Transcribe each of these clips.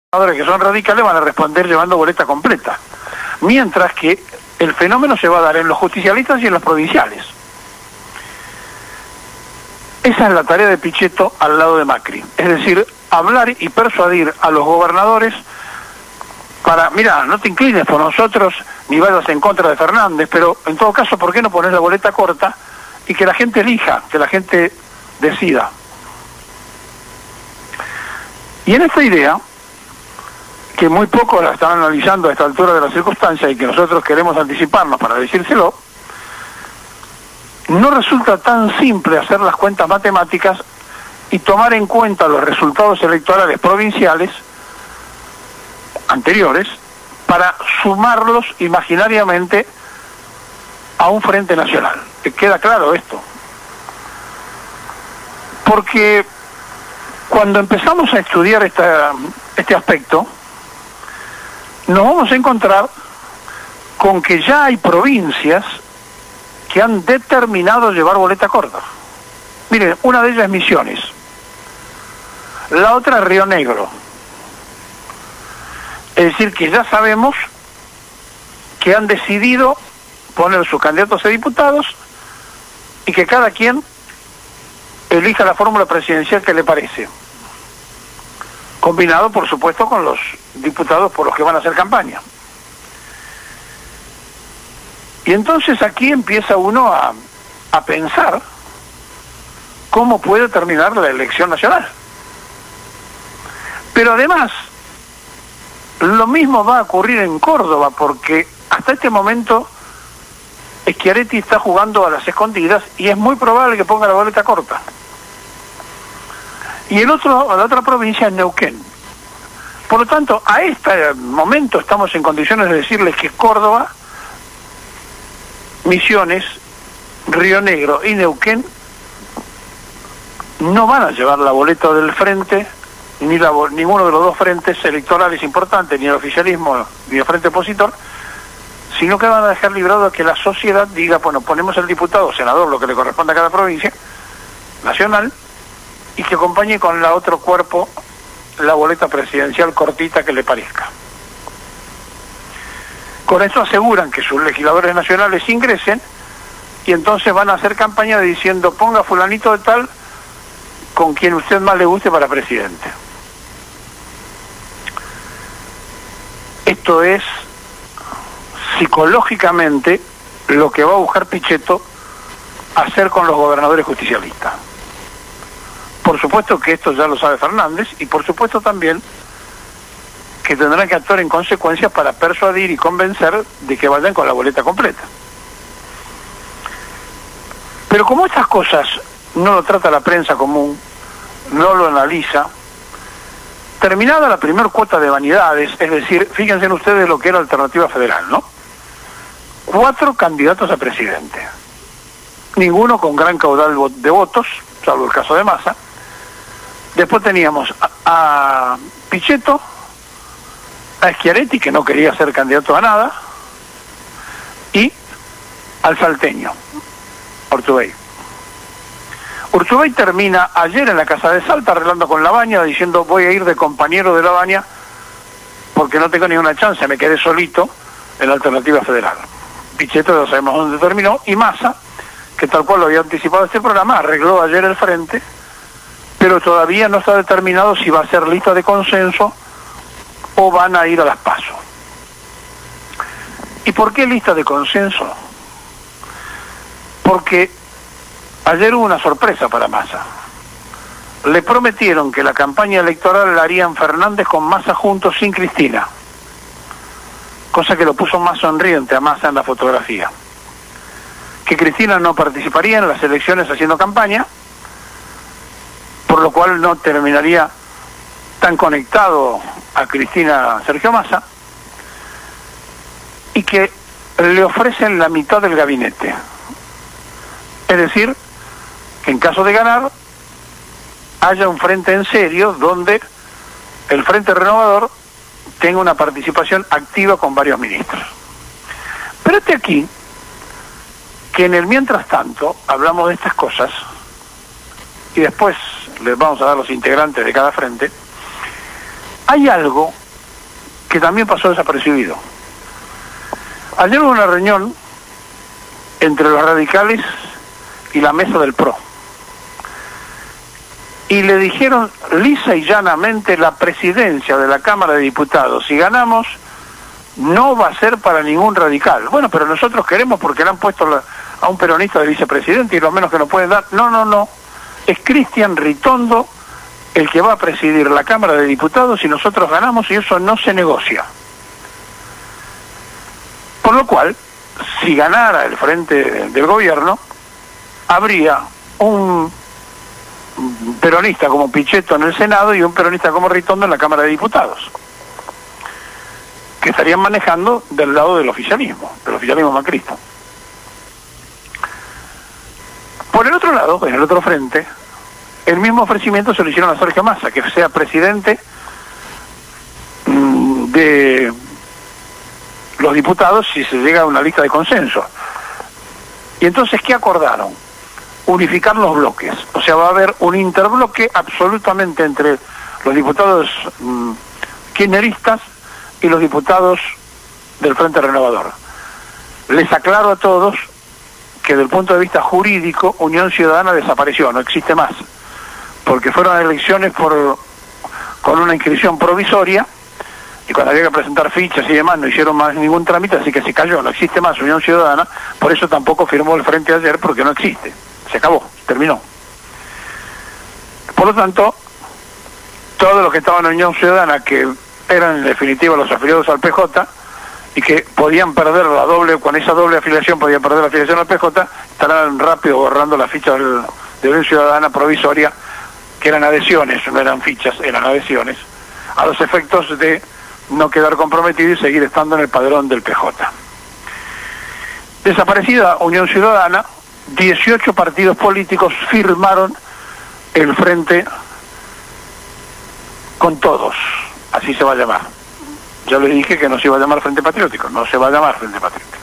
que son radicales van a responder llevando boleta completa, mientras que el fenómeno se va a dar en los justicialistas y en los provinciales. Esa es la tarea de Pichetto al lado de Macri, es decir, hablar y persuadir a los gobernadores para, mira, no te inclines por nosotros ni vayas en contra de Fernández, pero en todo caso, ¿por qué no poner la boleta corta y que la gente elija, que la gente decida? Y en esta idea, que muy pocos la están analizando a esta altura de la circunstancia y que nosotros queremos anticiparnos para decírselo, no resulta tan simple hacer las cuentas matemáticas y tomar en cuenta los resultados electorales provinciales anteriores para sumarlos imaginariamente a un frente nacional. ¿Queda claro esto? Porque cuando empezamos a estudiar este aspecto, nos vamos a encontrar con que ya hay provincias que han determinado llevar boleta corta. Miren, una de ellas es Misiones, la otra es Río Negro. Es decir, que ya sabemos que han decidido poner sus candidatos a diputados y que cada quien elija la fórmula presidencial que le parece, combinado por supuesto con los diputados por los que van a hacer campaña. Y entonces aquí empieza uno a pensar cómo puede terminar la elección nacional. Pero además, lo mismo va a ocurrir en Córdoba, porque hasta este momento Schiaretti está jugando a las escondidas y es muy probable que ponga la boleta corta. Y la otra provincia es Neuquén. Por lo tanto, a este momento estamos en condiciones de decirles que Córdoba, Misiones, Río Negro y Neuquén no van a llevar la boleta del frente, ninguno de los dos frentes electorales importantes, ni el oficialismo ni el frente opositor, sino que van a dejar librado a que la sociedad diga, bueno, ponemos el diputado o senador, lo que le corresponde a cada provincia nacional, y que acompañe con la otro cuerpo la boleta presidencial cortita que le parezca. Con eso aseguran que sus legisladores nacionales ingresen y entonces van a hacer campaña diciendo ponga fulanito de tal con quien usted más le guste para presidente. Esto es psicológicamente lo que va a buscar Pichetto hacer con los gobernadores justicialistas. Por supuesto que esto ya lo sabe Fernández y por supuesto también que tendrán que actuar en consecuencia para persuadir y convencer de que vayan con la boleta completa. Pero como estas cosas no lo trata la prensa común, no lo analiza, terminada la primer cuota de vanidades, es decir, fíjense ustedes lo que era Alternativa Federal, ¿no? 4 candidatos a presidente, ninguno con gran caudal de votos, salvo el caso de Massa. Después teníamos a Pichetto, a Schiaretti, que no quería ser candidato a nada, y al salteño, Urtubey. Urtubey termina ayer en la Casa de Salta arreglando con Labaña, diciendo voy a ir de compañero de Labaña porque no tengo ninguna chance, me quedé solito en la Alternativa Federal. Pichetto ya sabemos dónde terminó, y Massa, que tal cual lo había anticipado este programa, arregló ayer el frente, pero todavía no está determinado si va a ser lista de consenso o van a ir a las PASO. ¿Y por qué lista de consenso? Porque ayer hubo una sorpresa para Massa. Le prometieron que la campaña electoral la harían Fernández con Massa juntos sin Cristina, cosa que lo puso más sonriente a Massa en la fotografía. Que Cristina no participaría en las elecciones haciendo campaña, por lo cual no terminaría tan conectado a Cristina Sergio Massa, y que le ofrecen la mitad del gabinete. Es decir, que en caso de ganar, haya un frente en serio donde el Frente Renovador tenga una participación activa con varios ministros. Pero aquí, que en el mientras tanto hablamos de estas cosas, y después les vamos a dar los integrantes de cada frente, hay algo que también pasó desapercibido. Ayer hubo una reunión entre los radicales y la mesa del PRO. Y le dijeron lisa y llanamente: la presidencia de la Cámara de Diputados, si ganamos, no va a ser para ningún radical. Bueno, pero nosotros queremos porque le han puesto a un peronista de vicepresidente y lo menos que nos pueden dar. No. Es Cristian Ritondo el que va a presidir la Cámara de Diputados y nosotros ganamos, y eso no se negocia. Por lo cual, si ganara el frente del gobierno, habría un peronista como Pichetto en el Senado y un peronista como Ritondo en la Cámara de Diputados, que estarían manejando del lado del oficialismo macrista. Por el otro lado, en el otro frente, el mismo ofrecimiento se lo hicieron a Sergio Massa, que sea presidente de los diputados si se llega a una lista de consenso. Y entonces, ¿qué acordaron? Unificar los bloques. O sea, va a haber un interbloque absolutamente entre los diputados kirchneristas y los diputados del Frente Renovador. Les aclaro a todos que desde el punto de vista jurídico, Unión Ciudadana desapareció, no existe más, porque fueron elecciones con una inscripción provisoria, y cuando había que presentar fichas y demás no hicieron más ningún trámite, así que se cayó, no existe más Unión Ciudadana. Por eso tampoco firmó el Frente ayer, porque no existe, se acabó, terminó. Por lo tanto, todos los que estaban en Unión Ciudadana, que eran en definitiva los afiliados al PJ, y que podían perder con esa doble afiliación podían perder la afiliación al PJ, estarán rápido borrando las fichas de Unión Ciudadana provisoria, que eran adhesiones, no eran fichas, eran adhesiones, a los efectos de no quedar comprometido y seguir estando en el padrón del PJ. Desaparecida Unión Ciudadana, 18 partidos políticos firmaron el Frente con Todos, así se va a llamar. Ya les dije que no se iba a llamar Frente Patriótico, no se va a llamar Frente Patriótico.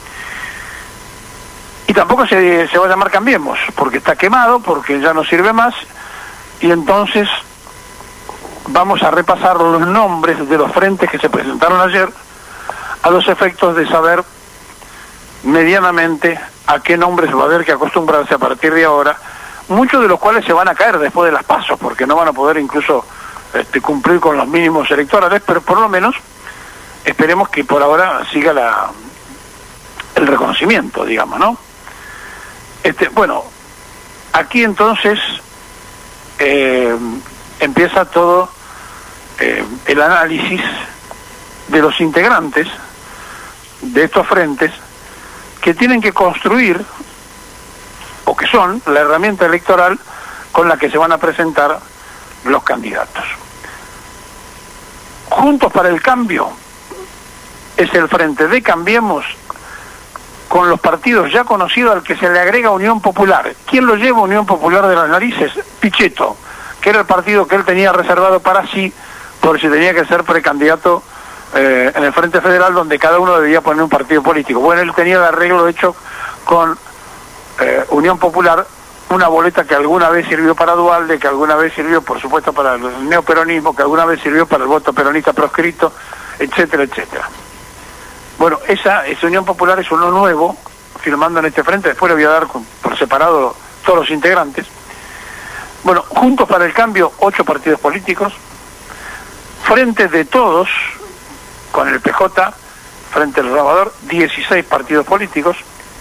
Y tampoco se va a llamar Cambiemos, porque está quemado, porque ya no sirve más, y entonces vamos a repasar los nombres de los frentes que se presentaron ayer, a los efectos de saber medianamente a qué nombres va a haber que acostumbrarse a partir de ahora, muchos de los cuales se van a caer después de las pasos, porque no van a poder incluso cumplir con los mínimos electorales, pero por lo menos esperemos que por ahora siga el reconocimiento, digamos, ¿no? Bueno, aquí entonces empieza todo el análisis de los integrantes de estos frentes, que tienen que construir, o que son la herramienta electoral con la que se van a presentar los candidatos. Juntos para el Cambio es el frente de Cambiemos, con los partidos ya conocidos, al que se le agrega Unión Popular. ¿Quién lo lleva Unión Popular de las narices? Pichetto, que era el partido que él tenía reservado para sí, por si tenía que ser precandidato en el Frente Federal, donde cada uno debía poner un partido político. Bueno, él tenía el arreglo hecho con Unión Popular, una boleta que alguna vez sirvió para Duhalde, que alguna vez sirvió, por supuesto, para el neoperonismo, que alguna vez sirvió para el voto peronista proscrito, etcétera, etcétera. Bueno, esa Unión Popular es uno nuevo, firmando en este frente, después le voy a dar por separado todos los integrantes. Bueno, Juntos para el Cambio, 8 partidos políticos, Frente de Todos, con el PJ, Frente del Renovador, 16 partidos políticos.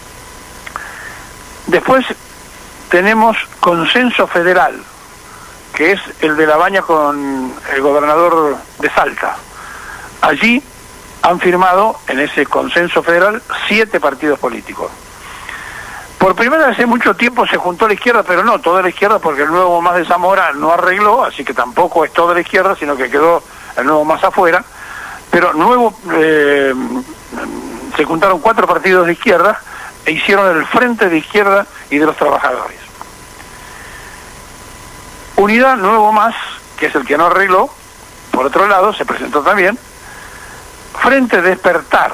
Después tenemos Consenso Federal, que es el de La Baña con el gobernador de Salta. Allí han firmado, en ese Consenso Federal, 7 partidos políticos. Por primera vez en mucho tiempo se juntó la izquierda, pero no toda la izquierda, porque el Nuevo Más de Zamora no arregló, así que tampoco es toda la izquierda, sino que quedó el Nuevo Más afuera. Pero se juntaron 4 partidos de izquierda e hicieron el Frente de Izquierda y de los Trabajadores. Unidad Nuevo Más, que es el que no arregló, por otro lado, se presentó también. Frente Despertar.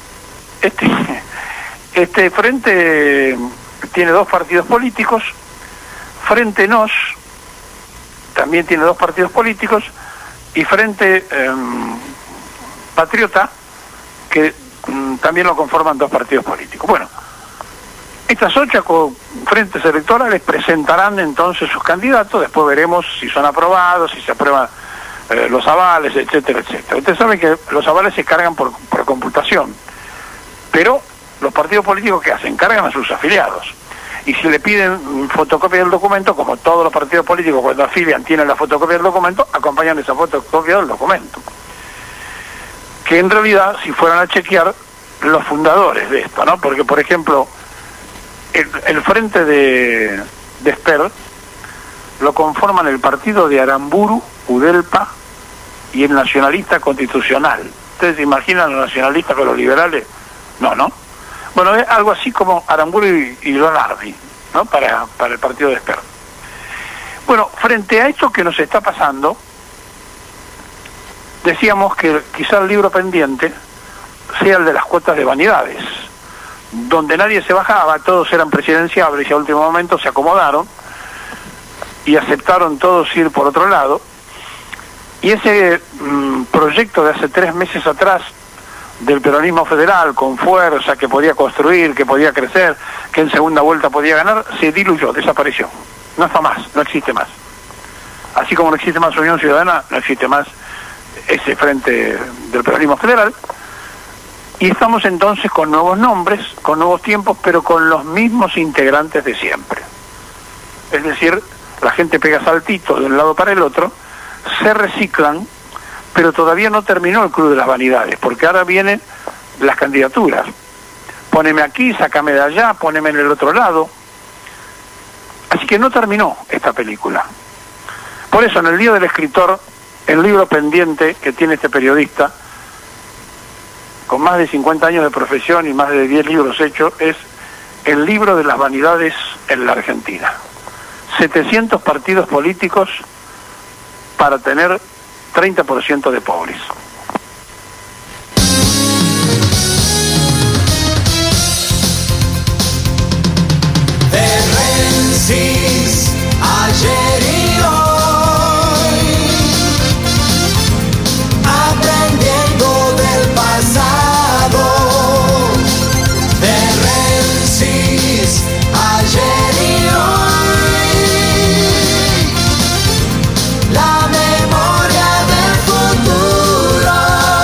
Este frente tiene 2 partidos políticos. Frente Nos también tiene 2 partidos políticos. Y Frente Patriota, que también lo conforman 2 partidos políticos. Bueno, estas 8 frentes electorales presentarán entonces sus candidatos, después veremos si son aprobados, si se aprueban los avales, etcétera, etcétera. Ustedes saben que los avales se cargan por computación, pero los partidos políticos, ¿qué hacen? Cargan a sus afiliados. Y si le piden fotocopia del documento, como todos los partidos políticos cuando afilian tienen la fotocopia del documento, acompañan esa fotocopia del documento. Que en realidad, si fueran a chequear los fundadores de esto, ¿no? Porque, por ejemplo, el frente de Esper lo conforman el partido de Aramburu, Udelpa y el Nacionalista Constitucional. ¿Ustedes se imaginan los nacionalistas con los liberales? No, ¿no? Bueno, es algo así como Aramburu y Leonardi, ¿no? Para el partido de Esper. Bueno, frente a esto que nos está pasando, decíamos que quizá el libro pendiente sea el de las cuotas de vanidades, donde nadie se bajaba, todos eran presidenciables y a último momento se acomodaron y aceptaron todos ir por otro lado. Y ese proyecto de hace 3 meses atrás del peronismo federal, con fuerza, que podía construir, que podía crecer, que en segunda vuelta podía ganar, se diluyó, desapareció. No está más, no existe más. Así como no existe más Unión Ciudadana, no existe más ese frente del peronismo federal. Y estamos entonces con nuevos nombres, con nuevos tiempos, pero con los mismos integrantes de siempre. Es decir, la gente pega saltitos de un lado para el otro, se reciclan, pero todavía no terminó el Club de las Vanidades, porque ahora vienen las candidaturas. Póneme aquí, sácame de allá, póneme en el otro lado. Así que no terminó esta película. Por eso, en el Día del Escritor, el libro pendiente que tiene este periodista, con más de 50 años de profesión y más de 10 libros hechos, es el libro de las vanidades en la Argentina. 700 partidos políticos para tener 30% de pobres. Ayer y hoy, aprendiendo del pasado. De Rensis, ayer y hoy, la memoria del futuro.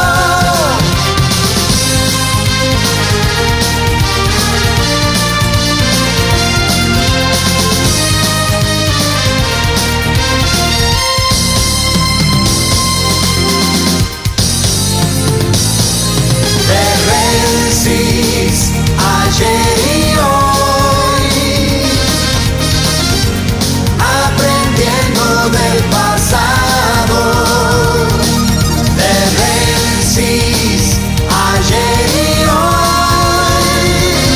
Ayer y hoy, aprendiendo del pasado. De Rensis, ayer y hoy,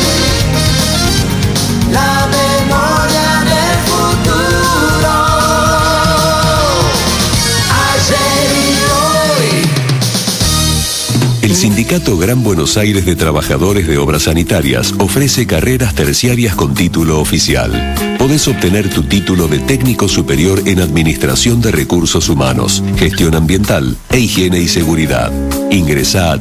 la memoria del futuro. Ayer y hoy. El Sindicato Gran Buenos Aires de Trabajadores de Obras Sanitarias ofrece carreras terciarias con título oficial. Podés obtener tu título de técnico superior en Administración de Recursos Humanos, Gestión Ambiental e Higiene y Seguridad. Ingresá a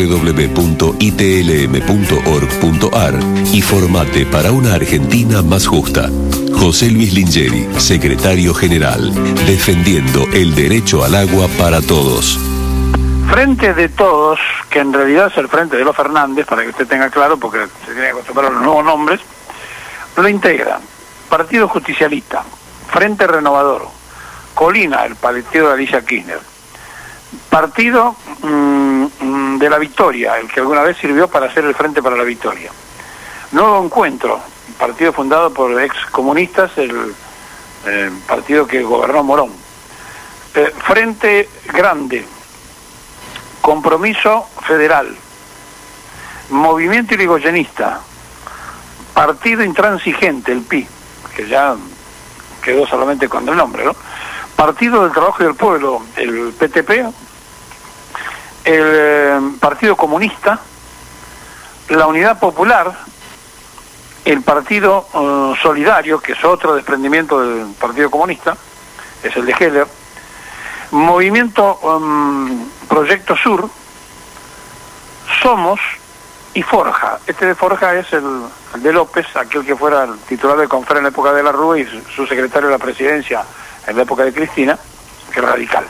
www.itlm.org.ar y formate para una Argentina más justa. José Luis Lingeri, Secretario General, defendiendo el derecho al agua para todos. Frente de Todos, que en realidad es el Frente de los Fernández, para que usted tenga claro, porque se tiene que acostumbrar a los nuevos nombres, lo integran Partido Justicialista, Frente Renovador, Colina, el partido de Alicia Kirchner, Partido de la Victoria, el que alguna vez sirvió para hacer el Frente para la Victoria, Nuevo Encuentro, partido fundado por ex comunistas, el partido que gobernó Morón, Frente Grande, Compromiso Federal, Movimiento Irigoyenista, Partido Intransigente, el PI, que ya quedó solamente con el nombre, ¿no? Partido del Trabajo y del Pueblo, el PTP, el Partido Comunista, la Unidad Popular, el Partido Solidario, que es otro desprendimiento del Partido Comunista, es el de Heller, Movimiento Proyecto Sur, Somos y Forja. Este de Forja es el de López, aquel que fuera el titular de Confra en la época de la Rúa y su secretario de la presidencia en la época de Cristina, que es radical.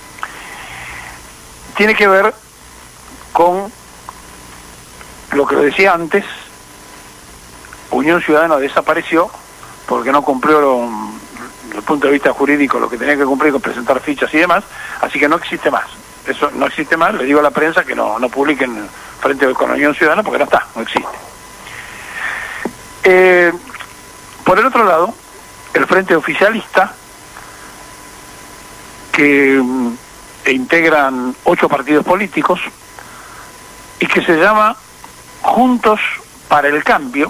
Tiene que ver con lo que decía antes. Unión Ciudadana desapareció porque no cumplió desde el punto de vista jurídico lo que tenía que cumplir con presentar fichas y demás, así que no existe más. Eso no existe más, le digo a la prensa que no publiquen frente con Unión Ciudadana porque no está, no existe. Por el otro lado, el Frente Oficialista, que integran 8 partidos políticos y que se llama Juntos para el Cambio,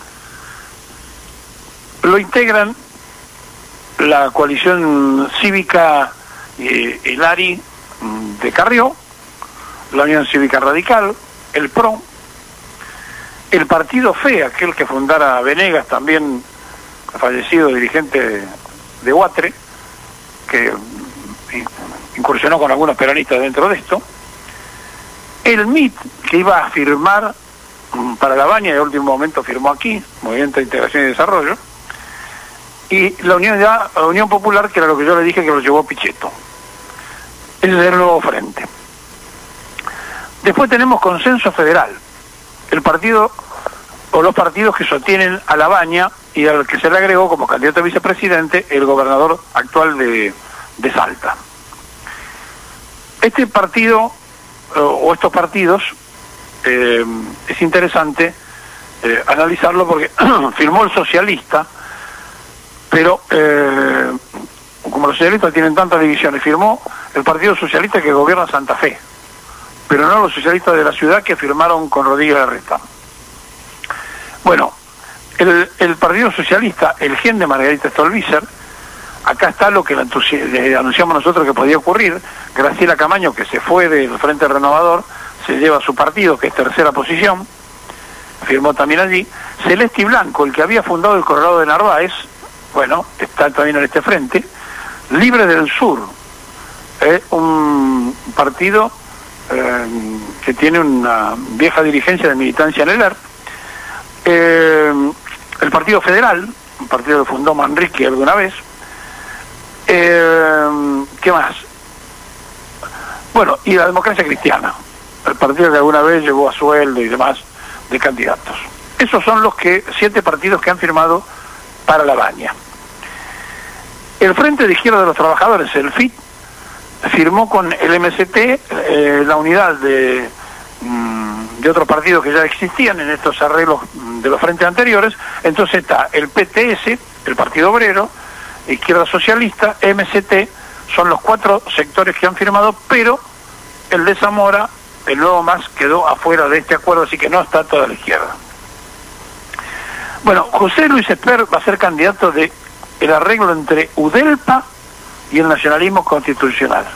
lo integran la coalición cívica Hilari de Carrió, la Unión Cívica Radical, el PRO, el partido FE, aquel que fundara Venegas, también fallecido dirigente de Huatre, que incursionó con algunos peronistas dentro de esto, el MIT, que iba a firmar para La Baña y en último momento firmó aquí, Movimiento de Integración y Desarrollo, y la Unión Popular, que era lo que yo le dije que lo llevó Pichetto. Ese es el nuevo frente. Después tenemos Consenso Federal, el partido o los partidos que sostienen a La Baña y al que se le agregó como candidato a vicepresidente el gobernador actual de Salta. Este partido o estos partidos es interesante analizarlo porque firmó el socialista, pero como los socialistas tienen tantas divisiones, firmó el Partido Socialista que gobierna Santa Fe, pero no los socialistas de la ciudad que firmaron con Rodríguez Larreta. Bueno, el Partido Socialista, el gen de Margarita Stolbizer, acá está lo que le anunciamos nosotros que podía ocurrir. Graciela Camaño, que se fue del Frente Renovador, se lleva a su partido, que es tercera posición, firmó también allí. Celeste Blanco, el que había fundado el Colorado de Narváez, bueno, está también en este frente. Libre del Sur, un partido que tiene una vieja dirigencia de militancia en el ERP. El Partido Federal, un partido que fundó Manrique alguna vez. ¿Qué más? Bueno, y la Democracia Cristiana, el partido que alguna vez llevó a sueldo y demás de candidatos. Esos son los 7 partidos que han firmado para La Baña. El Frente de Izquierda de los Trabajadores, el FIT, firmó con el MST la unidad de otros partidos que ya existían en estos arreglos de los frentes anteriores. Entonces está el PTS, el Partido Obrero, Izquierda Socialista, MST, son los 4 sectores que han firmado, pero el de Zamora, el Nuevo Más, quedó afuera de este acuerdo, así que no está toda la izquierda. Bueno, José Luis Esper va a ser candidato de el arreglo entre UDELPA y el nacionalismo constitucional,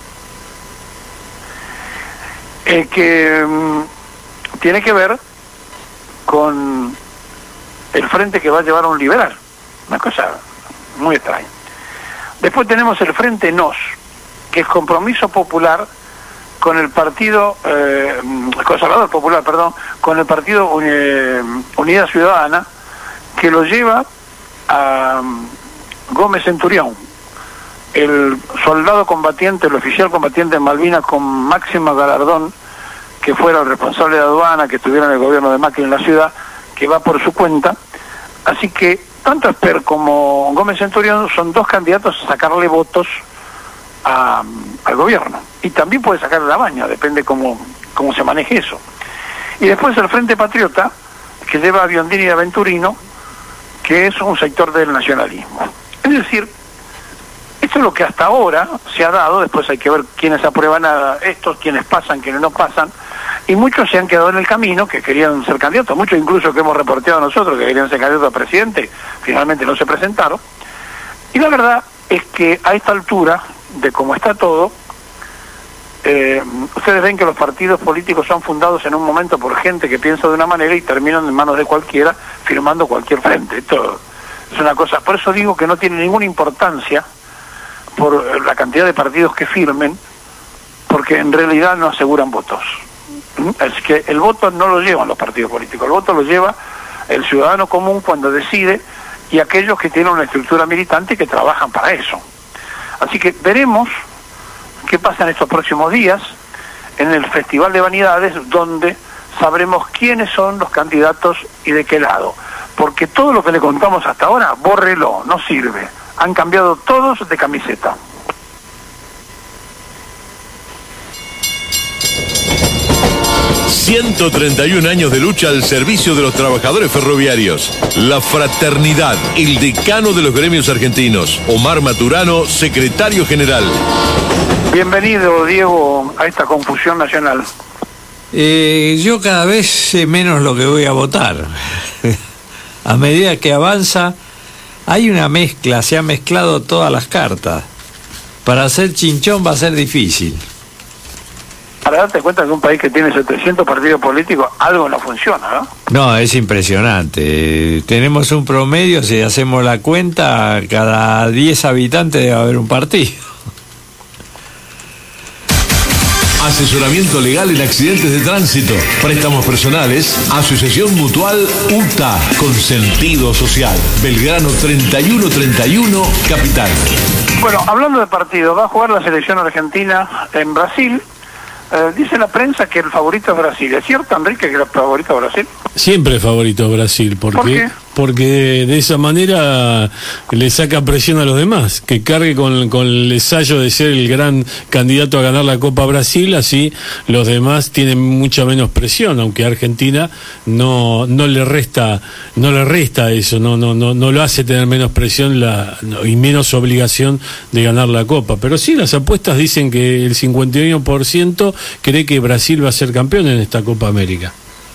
que tiene que ver con el frente que va a llevar a un liberal, una cosa muy extraña. Después tenemos el Frente NOS, que es Compromiso Popular con el Partido Conservador Popular, perdón, con el Partido Unidad Ciudadana, que lo lleva a Gómez Centurión, el soldado combatiente, el oficial combatiente en Malvinas con máximo galardón, que fuera el responsable de aduana, que estuviera en el gobierno de Macri en la ciudad, que va por su cuenta. Así que tanto Esper como Gómez Centurión son 2 candidatos a sacarle votos al gobierno. Y también puede sacarle La Baña, depende cómo se maneje eso. Y después el Frente Patriota, que lleva a Biondini y a Venturino, que es un sector del nacionalismo. Es decir, esto es lo que hasta ahora se ha dado. Después hay que ver quiénes aprueban a estos, quiénes pasan, quiénes no pasan, y muchos se han quedado en el camino, que querían ser candidatos, muchos incluso que hemos reporteado nosotros que querían ser candidatos a presidente, finalmente no se presentaron. Y la verdad es que a esta altura, de cómo está todo, ustedes ven que los partidos políticos son fundados en un momento por gente que piensa de una manera y terminan en manos de cualquiera firmando cualquier frente. Esto es una cosa, por eso digo que no tiene ninguna importancia por la cantidad de partidos que firmen, porque en realidad no aseguran votos. Es que el voto no lo llevan los partidos políticos, el voto lo lleva el ciudadano común cuando decide y aquellos que tienen una estructura militante y que trabajan para eso. Así que veremos qué pasa en estos próximos días en el Festival de Vanidades, donde sabremos quiénes son los candidatos y de qué lado. Porque todo lo que le contamos hasta ahora, bórrelo, no sirve. Han cambiado todos de camiseta. ...131 años de lucha al servicio de los trabajadores ferroviarios. La fraternidad, el decano de los gremios argentinos. Omar Maturano, secretario general. Bienvenido, Diego, a esta confusión nacional. Yo cada vez sé menos lo que voy a votar. A medida que avanza, hay una mezcla, se han mezclado todas las cartas. Para hacer chinchón va a ser difícil. Para darte cuenta que un país que tiene 700 partidos políticos, algo no funciona, ¿no? No, es impresionante. Tenemos un promedio, si hacemos la cuenta, cada 10 habitantes debe haber un partido. Asesoramiento legal en accidentes de tránsito, préstamos personales, Asociación Mutual UTA, con sentido social. Belgrano 3131, Capital. Bueno, hablando de partidos, va a jugar la selección argentina en Brasil. Dice la prensa que el favorito es Brasil. ¿Es cierto, Enrique, que el favorito es Brasil? Siempre favorito Brasil. ¿Por qué? Porque de esa manera le saca presión a los demás, que cargue con el ensayo de ser el gran candidato a ganar la Copa Brasil, así los demás tienen mucha menos presión, aunque a Argentina no le resta eso, no lo hace tener menos presión y menos obligación de ganar la Copa. Pero sí, las apuestas dicen que el 51% cree que Brasil va a ser campeón en esta Copa América.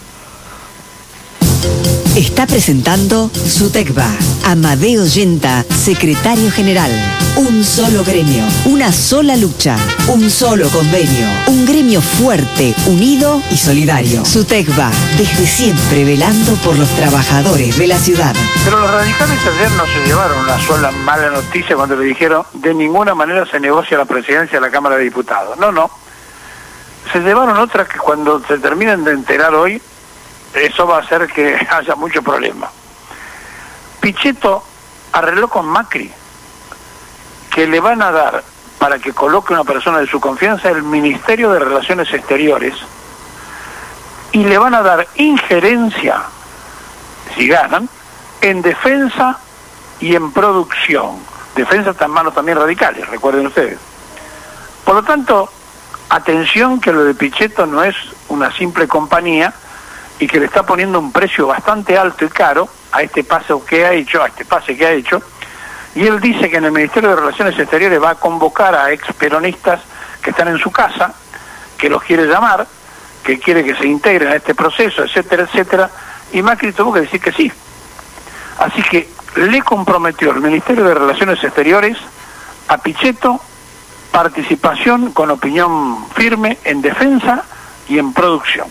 Está presentando Sutecba. Amadeo Yenta, secretario general. Un solo gremio, una sola lucha, un solo convenio. Un gremio fuerte, unido y solidario. Sutecba, desde siempre velando por los trabajadores de la ciudad. Pero los radicales ayer no se llevaron una sola mala noticia cuando le dijeron de ninguna manera se negocia la presidencia de la Cámara de Diputados. No. Se llevaron otra que cuando se terminen de enterar hoy, eso va a hacer que haya mucho problema. Pichetto arregló con Macri que le van a dar, para que coloque una persona de su confianza, el Ministerio de Relaciones Exteriores, y le van a dar injerencia, si ganan, en defensa y en producción. Defensa está en manos también radicales, recuerden ustedes. Por lo tanto, atención que lo de Pichetto no es una simple compañía y que le está poniendo un precio bastante alto y caro a este pase que ha hecho, y él dice que en el Ministerio de Relaciones Exteriores va a convocar a experonistas que están en su casa, que los quiere llamar, que quiere que se integren a este proceso, etcétera, etcétera, y Macri tuvo que decir que sí. Así que le comprometió el Ministerio de Relaciones Exteriores a Pichetto participación con opinión firme en defensa y en producción.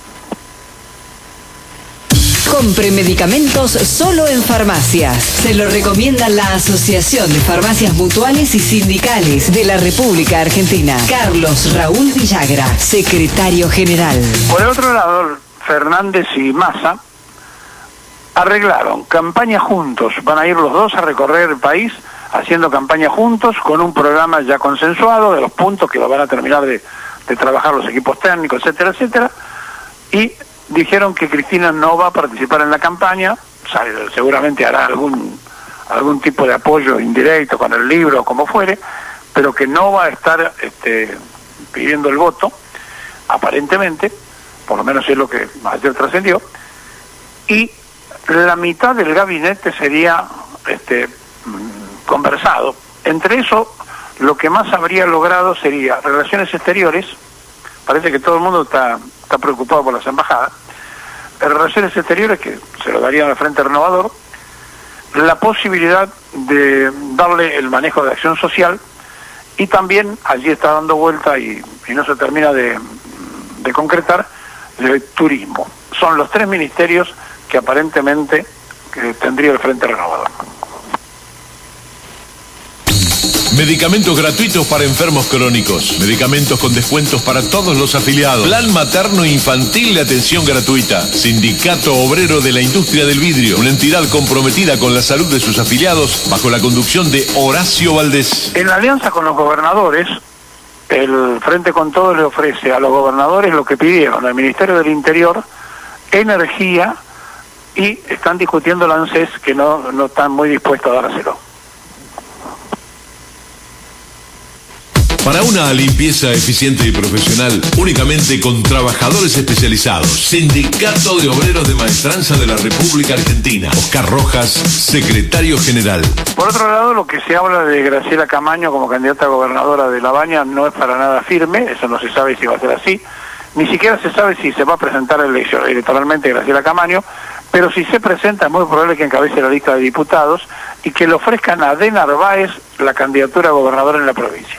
Compre medicamentos solo en farmacias. Se lo recomienda la Asociación de Farmacias Mutuales y Sindicales de la República Argentina. Carlos Raúl Villagra, secretario general. Por el otro lado, Fernández y Massa arreglaron campaña juntos. Van a ir los dos a recorrer el país haciendo campaña juntos con un programa ya consensuado de los puntos que lo van a terminar de trabajar los equipos técnicos, etcétera, etcétera. Y dijeron que Cristina no va a participar en la campaña, seguramente hará algún tipo de apoyo indirecto con el libro o como fuere, pero que no va a estar pidiendo el voto, aparentemente, por lo menos es lo que ayer trascendió, y la mitad del gabinete sería conversado. Entre eso, lo que más habría logrado sería Relaciones Exteriores. Parece que todo el mundo está preocupado por las embajadas. Relaciones Exteriores, que se lo darían al Frente Renovador, la posibilidad de darle el manejo de acción social, y también allí está dando vuelta y no se termina de concretar el turismo. Son los tres ministerios que aparentemente tendría el Frente Renovador. Medicamentos gratuitos para enfermos crónicos. Medicamentos con descuentos para todos los afiliados. Plan materno infantil de atención gratuita. Sindicato Obrero de la Industria del Vidrio. Una entidad comprometida con la salud de sus afiliados bajo la conducción de Horacio Valdés. En la alianza con los gobernadores, el Frente con Todos le ofrece a los gobernadores lo que pidieron al Ministerio del Interior, energía, y están discutiendo el ANSES, que no están muy dispuestos a dárselo. Para una limpieza eficiente y profesional, únicamente con trabajadores especializados. Sindicato de Obreros de Maestranza de la República Argentina. Oscar Rojas, secretario general. Por otro lado, lo que se habla de Graciela Camaño como candidata a gobernadora de La Baña no es para nada firme, eso no se sabe si va a ser así. Ni siquiera se sabe si se va a presentar electoralmente Graciela Camaño, pero si se presenta es muy probable que encabece la lista de diputados y que le ofrezcan a De Narváez la candidatura a gobernador en la provincia.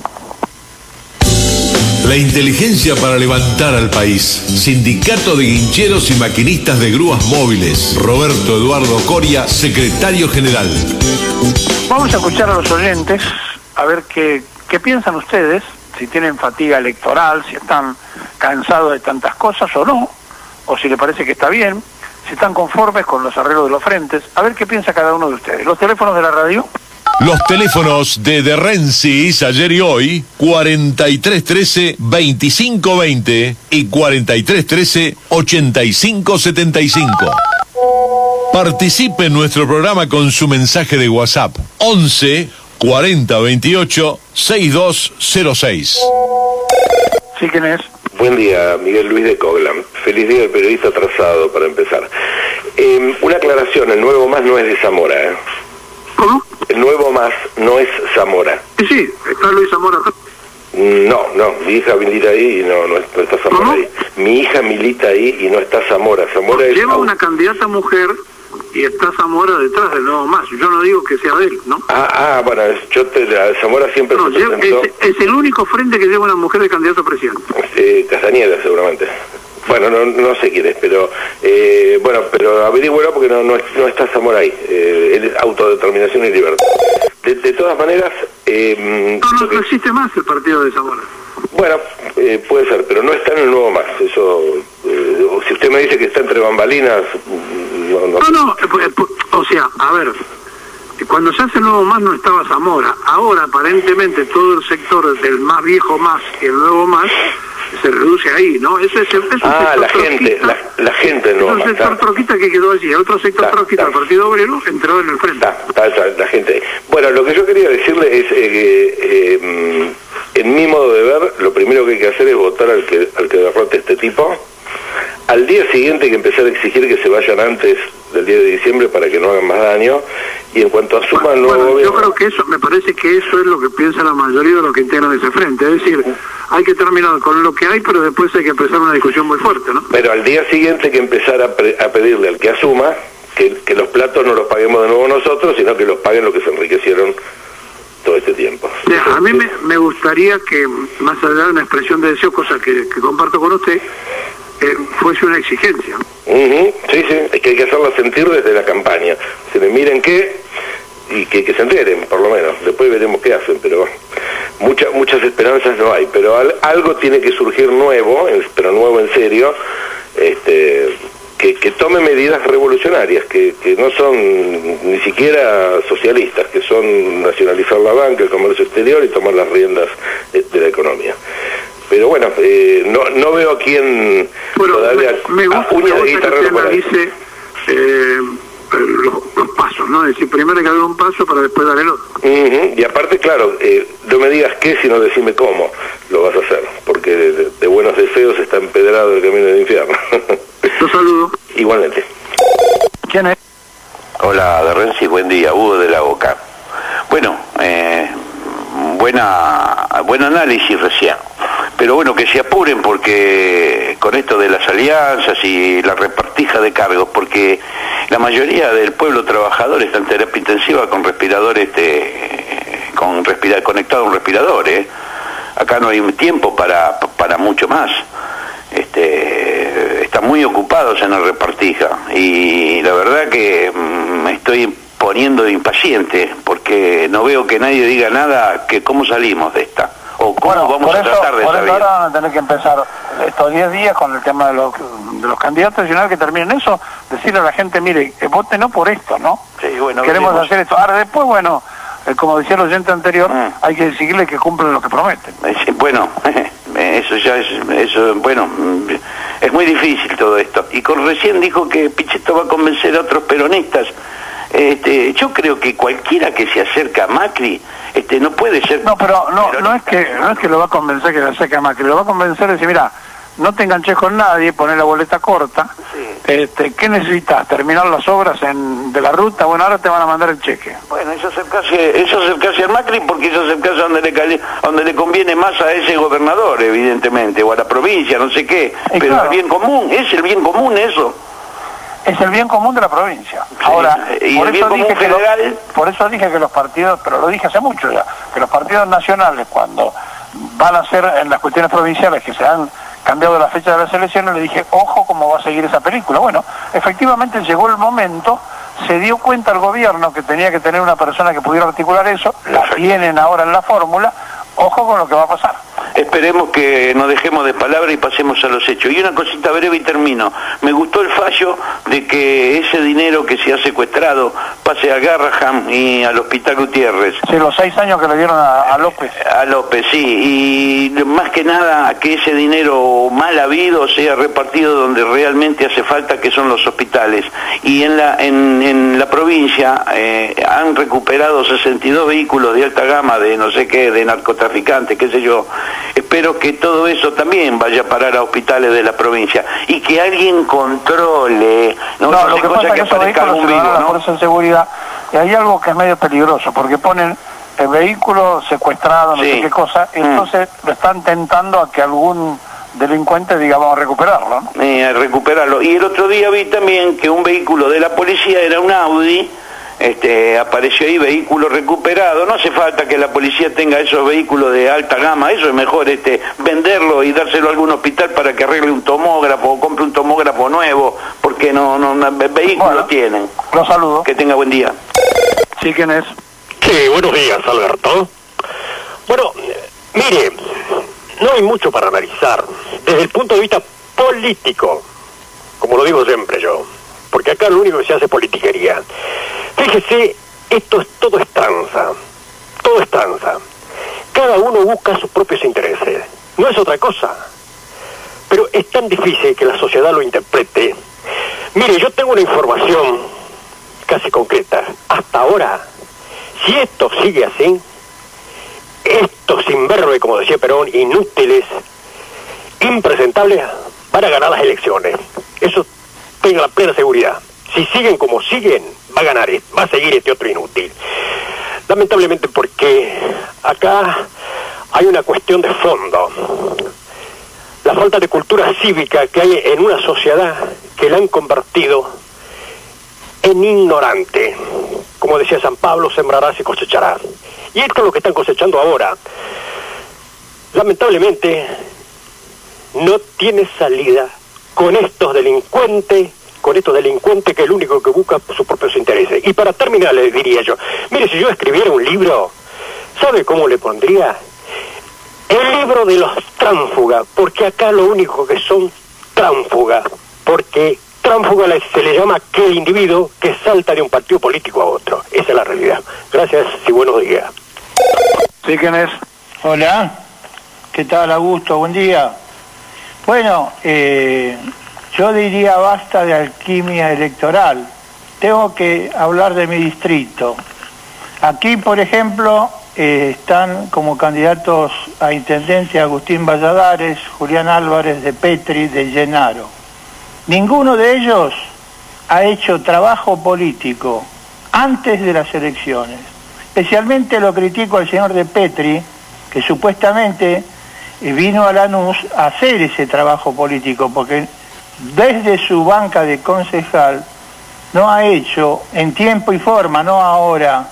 La inteligencia para levantar al país. Sindicato de Guincheros y Maquinistas de Grúas Móviles. Roberto Eduardo Coria, secretario general. Vamos a escuchar a los oyentes, a ver qué piensan ustedes, si tienen fatiga electoral, si están cansados de tantas cosas o no, o si les parece que está bien, si están conformes con los arreglos de los frentes, a ver qué piensa cada uno de ustedes. Los teléfonos de la radio. Los teléfonos de Rensis ayer y hoy, 4313-2520 y 4313-8575. Participe en nuestro programa con su mensaje de WhatsApp, 11 40 28 6206. ¿Sí, quién es? Buen día, Miguel Luis de Coglan. Feliz día del periodista atrasado, para empezar. Una aclaración, el Nuevo Más no es de Zamora, ¿eh? ¿Cómo? El Nuevo Más no es Zamora. Sí, está Luis Zamora. No, mi hija milita ahí y no está Zamora. ¿Cómo? Ahí. Mi hija milita ahí y no está Zamora. Zamora es... Lleva una candidata mujer y está Zamora detrás del Nuevo Más. Yo no digo que sea de él, ¿no? Bueno, Zamora siempre no, se presentó... es el único frente que lleva una mujer de candidato a presidente. Castañeda, seguramente. Bueno, no sé quién es, pero pero averígüelo porque no está Zamora ahí. Es autodeterminación y libertad. De todas maneras... no existe más el partido de Zamora. Bueno, puede ser, pero no está en el Nuevo Más. Eso, si usted me dice que está entre bambalinas... No, o sea, a ver, cuando se hace el Nuevo Más no estaba Zamora. Ahora, aparentemente, todo el sector del más viejo Más y el Nuevo Más se reduce ahí, ¿no? Eso es la gente no. Es un sector troquista que quedó allí. Otro sector troquista, el Partido Obrero, entró en el frente. La gente. Bueno, lo que yo quería decirle es que en mi modo de ver, lo primero que hay que hacer es votar al que derrote este tipo. Al día siguiente hay que empezar a exigir que se vayan antes del 10 de diciembre para que no hagan más daño, y en cuanto asuman el nuevo gobierno... Yo creo que me parece que eso es lo que piensa la mayoría de los que integran ese frente, es decir, hay que terminar con lo que hay, pero después hay que empezar una discusión muy fuerte, ¿no? Pero al día siguiente hay que empezar a pedirle al que asuma que los platos no los paguemos de nuevo nosotros, sino que los paguen los que se enriquecieron todo este tiempo. A mí me gustaría que, más allá de una expresión de deseo, cosa que comparto con usted, fuese una exigencia. Sí, es que hay que hacerlo sentir desde la campaña. Se le miren y que se enteren, por lo menos. Después veremos qué hacen, pero muchas esperanzas no hay. Pero algo tiene que surgir nuevo, pero nuevo en serio, que tome medidas revolucionarias, que no son ni siquiera socialistas, que son nacionalizar la banca, el comercio exterior y tomar las riendas de la economía. Pero bueno, no veo a quién todavía me gusta que usted analice los pasos, ¿no? Es decir, primero hay que dar un paso para después dar el otro. Y aparte, claro, no me digas qué, sino decime cómo lo vas a hacer, porque de buenos deseos está empedrado el camino del infierno. Los saludo. Igualmente. ¿Quién es? Hola, de Renzi, buen día, Hugo de la Boca. Bueno, buen análisis recién, pero bueno, que se apuren porque con esto de las alianzas y la repartija de cargos, porque la mayoría del pueblo trabajador está en terapia intensiva con respiradores, conectado a un respirador, acá no hay tiempo para mucho más. Están muy ocupados en la repartija y la verdad que estoy poniendo impaciente, porque no veo que nadie diga nada que cómo salimos de esta, o cómo vamos a tratar de por salir. eso ahora van a tener que empezar estos 10 días con el tema de los candidatos, y una vez que terminen eso, decirle a la gente, mire, voten no por esto, ¿no? Sí, bueno, queremos veremos. hacer esto. Ahora después, bueno, como decía el oyente anterior, hay que exigirle que cumplan lo que prometen. Bueno, eso ya bueno, es muy difícil todo esto. Y recién dijo que Pichetto va a convencer a otros peronistas. Yo creo que cualquiera que se acerca a Macri, no puede ser. No, pero no es que lo va a convencer que se acerque a Macri, lo va a convencer de decir, mira, no te enganches con nadie, poner la boleta corta. Sí. ¿Qué necesitas? ¿Terminar las obras de la ruta? Bueno, ahora te van a mandar el cheque. Bueno, eso acercarse al Macri, porque eso acercarse donde le conviene más a ese gobernador, evidentemente, o a la provincia, no sé qué. Pero claro, el bien común, es el bien común eso. Es el bien común de la provincia. Sí. Ahora, y por, el bien común general... por eso dije que los partidos, pero lo dije hace mucho ya, que los partidos nacionales, cuando van a ser en las cuestiones provinciales que se han cambiado la fecha de las elecciones, le dije, ojo cómo va a seguir esa película. Bueno, efectivamente llegó el momento, se dio cuenta el gobierno que tenía que tener una persona que pudiera articular eso, la tienen ahora en la fórmula, ojo con lo que va a pasar. Esperemos que nos dejemos de palabras y pasemos a los hechos. Y una cosita breve y termino. Me gustó el fallo de que ese dinero que se ha secuestrado pase a Garraham y al Hospital Gutiérrez. Sí, los 6 años que le dieron a López. A López, sí. Y más que nada que ese dinero mal habido sea repartido donde realmente hace falta, que son los hospitales. Y en la provincia han recuperado 62 vehículos de alta gama de no sé qué, de narcotraficantes, qué sé yo. Espero que todo eso también vaya a parar a hospitales de la provincia y que alguien controle, no lo que pasa es que aparezca algún vivo, ¿no? La fuerza de seguridad, y hay algo que es medio peligroso, porque ponen el vehículo secuestrado, no sé qué cosa, entonces lo están tentando a que algún delincuente diga vamos a recuperarlo, ¿no? A recuperarlo. Y el otro día vi también que un vehículo de la policía era un Audi. Apareció ahí vehículo recuperado. No hace falta que la policía tenga esos vehículos de alta gama, eso es mejor venderlo y dárselo a algún hospital para que arregle un tomógrafo o compre un tomógrafo nuevo, porque vehículo tienen. Lo saludo. Que tenga buen día. Sí, ¿quién es? Sí, buenos días, Alberto. Bueno, mire, no hay mucho para analizar desde el punto de vista político, como lo digo siempre yo, porque acá lo único que se hace es politiquería. Fíjese, todo es tranza, todo es tranza. Cada uno busca sus propios intereses, no es otra cosa. Pero es tan difícil que la sociedad lo interprete. Mire, yo tengo una información casi concreta. Hasta ahora, si esto sigue así, estos imberbes, como decía Perón, inútiles, impresentables, van a ganar las elecciones. Eso tenga la plena seguridad. Si siguen como siguen, va a ganar, va a seguir este otro inútil. Lamentablemente, porque acá hay una cuestión de fondo. La falta de cultura cívica que hay en una sociedad que la han convertido en ignorante. Como decía San Pablo, sembrarás y cosecharás. Y esto es lo que están cosechando ahora. Lamentablemente, no tiene salida con estos delincuentes que es el único que busca sus propios intereses. Y para terminar, le diría yo, mire, si yo escribiera un libro, ¿sabe cómo le pondría? El libro de los tránsfugas, porque acá lo único que son tránsfugas, porque tránsfuga se le llama a aquel individuo que salta de un partido político a otro. Esa es la realidad. Gracias y buenos días. ¿Sí, quién es? Hola, ¿qué tal, Augusto? Buen día. Bueno, yo diría basta de alquimia electoral. Tengo que hablar de mi distrito. Aquí, por ejemplo, están como candidatos a intendencia Agustín Valladares, Julián Álvarez de Petri, de Llenaro. Ninguno de ellos ha hecho trabajo político antes de las elecciones. Especialmente lo critico al señor de Petri, que supuestamente vino a Lanús a hacer ese trabajo político, porque desde su banca de concejal no ha hecho en tiempo y forma, no ahora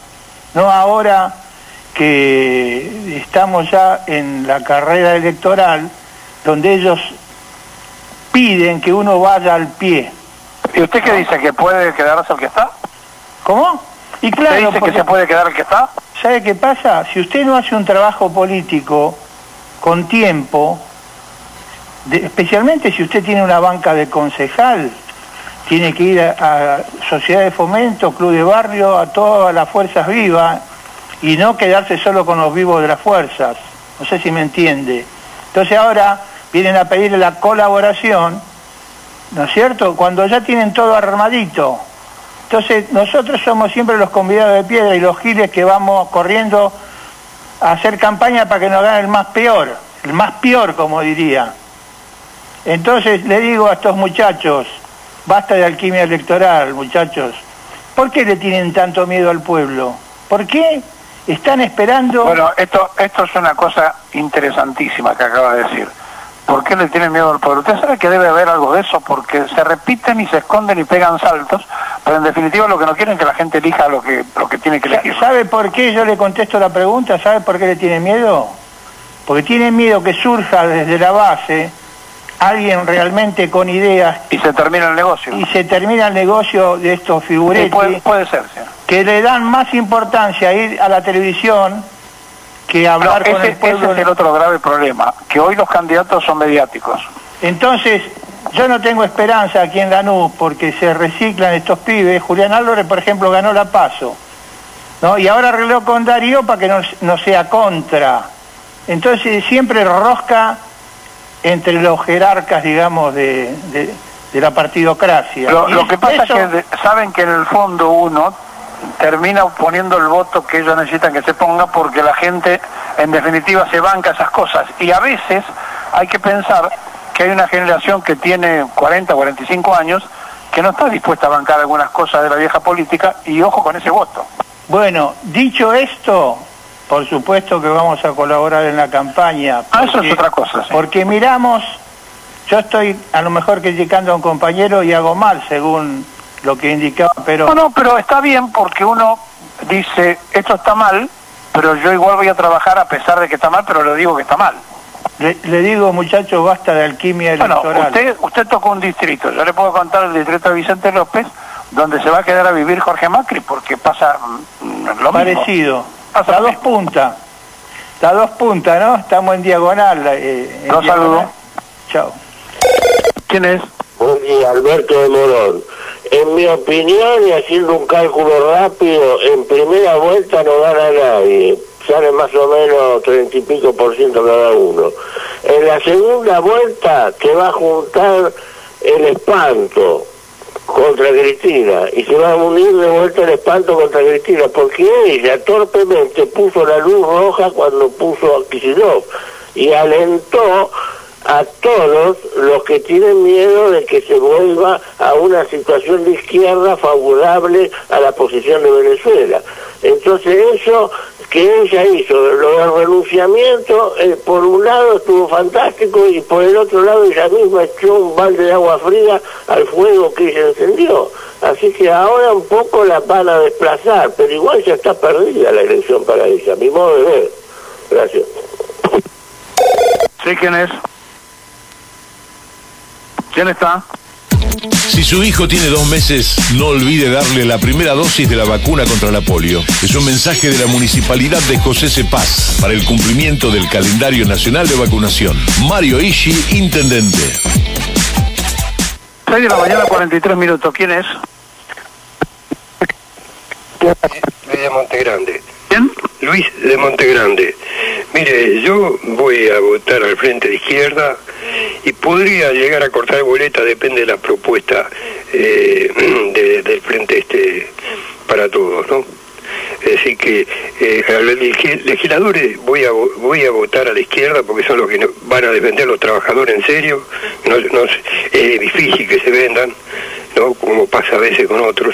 que estamos ya en la carrera electoral, donde ellos piden que uno vaya al pie. ¿Y usted qué dice? ¿Que puede quedarse el que está? ¿Cómo? Y claro, ¿Usted dice que se puede quedar el que está? ¿Sabe qué pasa? Si usted no hace un trabajo político con tiempo, especialmente si usted tiene una banca de concejal, tiene que ir a sociedad de fomento, club de barrio, a todas las fuerzas vivas y no quedarse solo con los vivos de las fuerzas. No sé si me entiende. Entonces ahora vienen a pedirle la colaboración, ¿no es cierto?, cuando ya tienen todo armadito. Entonces nosotros somos siempre los convidados de piedra y los giles que vamos corriendo a hacer campaña para que nos gane el más peor, como diría. Entonces le digo a estos muchachos, basta de alquimia electoral, muchachos. ¿Por qué le tienen tanto miedo al pueblo? ¿Por qué están esperando? Bueno, esto es una cosa interesantísima que acaba de decir. ¿Por qué le tienen miedo al pueblo? Usted sabe que debe haber algo de eso, porque se repiten y se esconden y pegan saltos, pero en definitiva lo que no quieren es que la gente elija lo que tiene que elegir. ¿Sabe por qué yo le contesto la pregunta? ¿Sabe por qué le tienen miedo? Porque tienen miedo que surja desde la base alguien realmente con ideas. Y se termina el negocio. Y se termina el negocio de estos figuretes. Puede ser, sí. Que le dan más importancia a ir a la televisión que hablar con el pueblo. Ese es el otro grave problema, que hoy los candidatos son mediáticos. Entonces, yo no tengo esperanza aquí en Lanús porque se reciclan estos pibes. Julián Álvarez, por ejemplo, ganó la PASO, ¿no? Y ahora arregló con Darío para que no sea contra. Entonces, siempre rosca entre los jerarcas, digamos, de la partidocracia. Lo que pasa es que saben que en el fondo uno termina poniendo el voto que ellos necesitan que se ponga porque la gente en definitiva se banca esas cosas, y a veces hay que pensar que hay una generación que tiene 40, 45 años que no está dispuesta a bancar algunas cosas de la vieja política, y ojo con ese voto. Bueno, dicho esto, por supuesto que vamos a colaborar en la campaña. Eso es otra cosa, sí. Porque miramos, yo estoy a lo mejor criticando a un compañero y hago mal según lo que indicaba, pero... No, pero está bien porque uno dice, esto está mal, pero yo igual voy a trabajar a pesar de que está mal, pero le digo que está mal. Le digo, muchachos, basta de alquimia electoral. Bueno, usted tocó un distrito, yo le puedo contar el distrito de Vicente López, donde se va a quedar a vivir Jorge Macri, porque pasa lo parecido. Mismo. Pasa Las dos puntas. Las dos puntas, ¿no? Estamos en diagonal. Los saludo. Chao. ¿Quién es? Buen día, Alberto de Morón. En mi opinión, y haciendo un cálculo rápido, en primera vuelta no gana nadie. Sale más o menos 30 y pico % cada uno. En la segunda vuelta que va a juntar el espanto contra Cristina, y se va a unir de vuelta el espanto contra Cristina, porque ella torpemente puso la luz roja cuando puso a Kicillof y alentó a todos los que tienen miedo de que se vuelva a una situación de izquierda favorable a la posición de Venezuela. Entonces eso que ella hizo, lo del renunciamiento, por un lado estuvo fantástico, y por el otro lado ella misma echó un balde de agua fría al fuego que ella encendió. Así que ahora un poco la van a desplazar, pero igual ya está perdida la elección para ella, a mi modo de ver. Gracias. Sí, ¿quién es? ¿Quién está? Si su hijo tiene 2 meses, no olvide darle la primera dosis de la vacuna contra la polio. Es un mensaje de la Municipalidad de José Cepaz para el cumplimiento del calendario nacional de vacunación. Mario Ishi, intendente. 6 de la mañana, 43 minutos. ¿Quién es? Luis de Montegrande. ¿Quién? Luis de Montegrande. Mire, yo voy a votar al Frente de Izquierda y podría llegar a cortar boleta, depende de la propuesta del Frente para Todos, ¿no? Es decir que a los legisladores voy a votar a la izquierda porque son los que van a defender a los trabajadores en serio. Es difícil que se vendan, ¿no? Como pasa a veces con otros.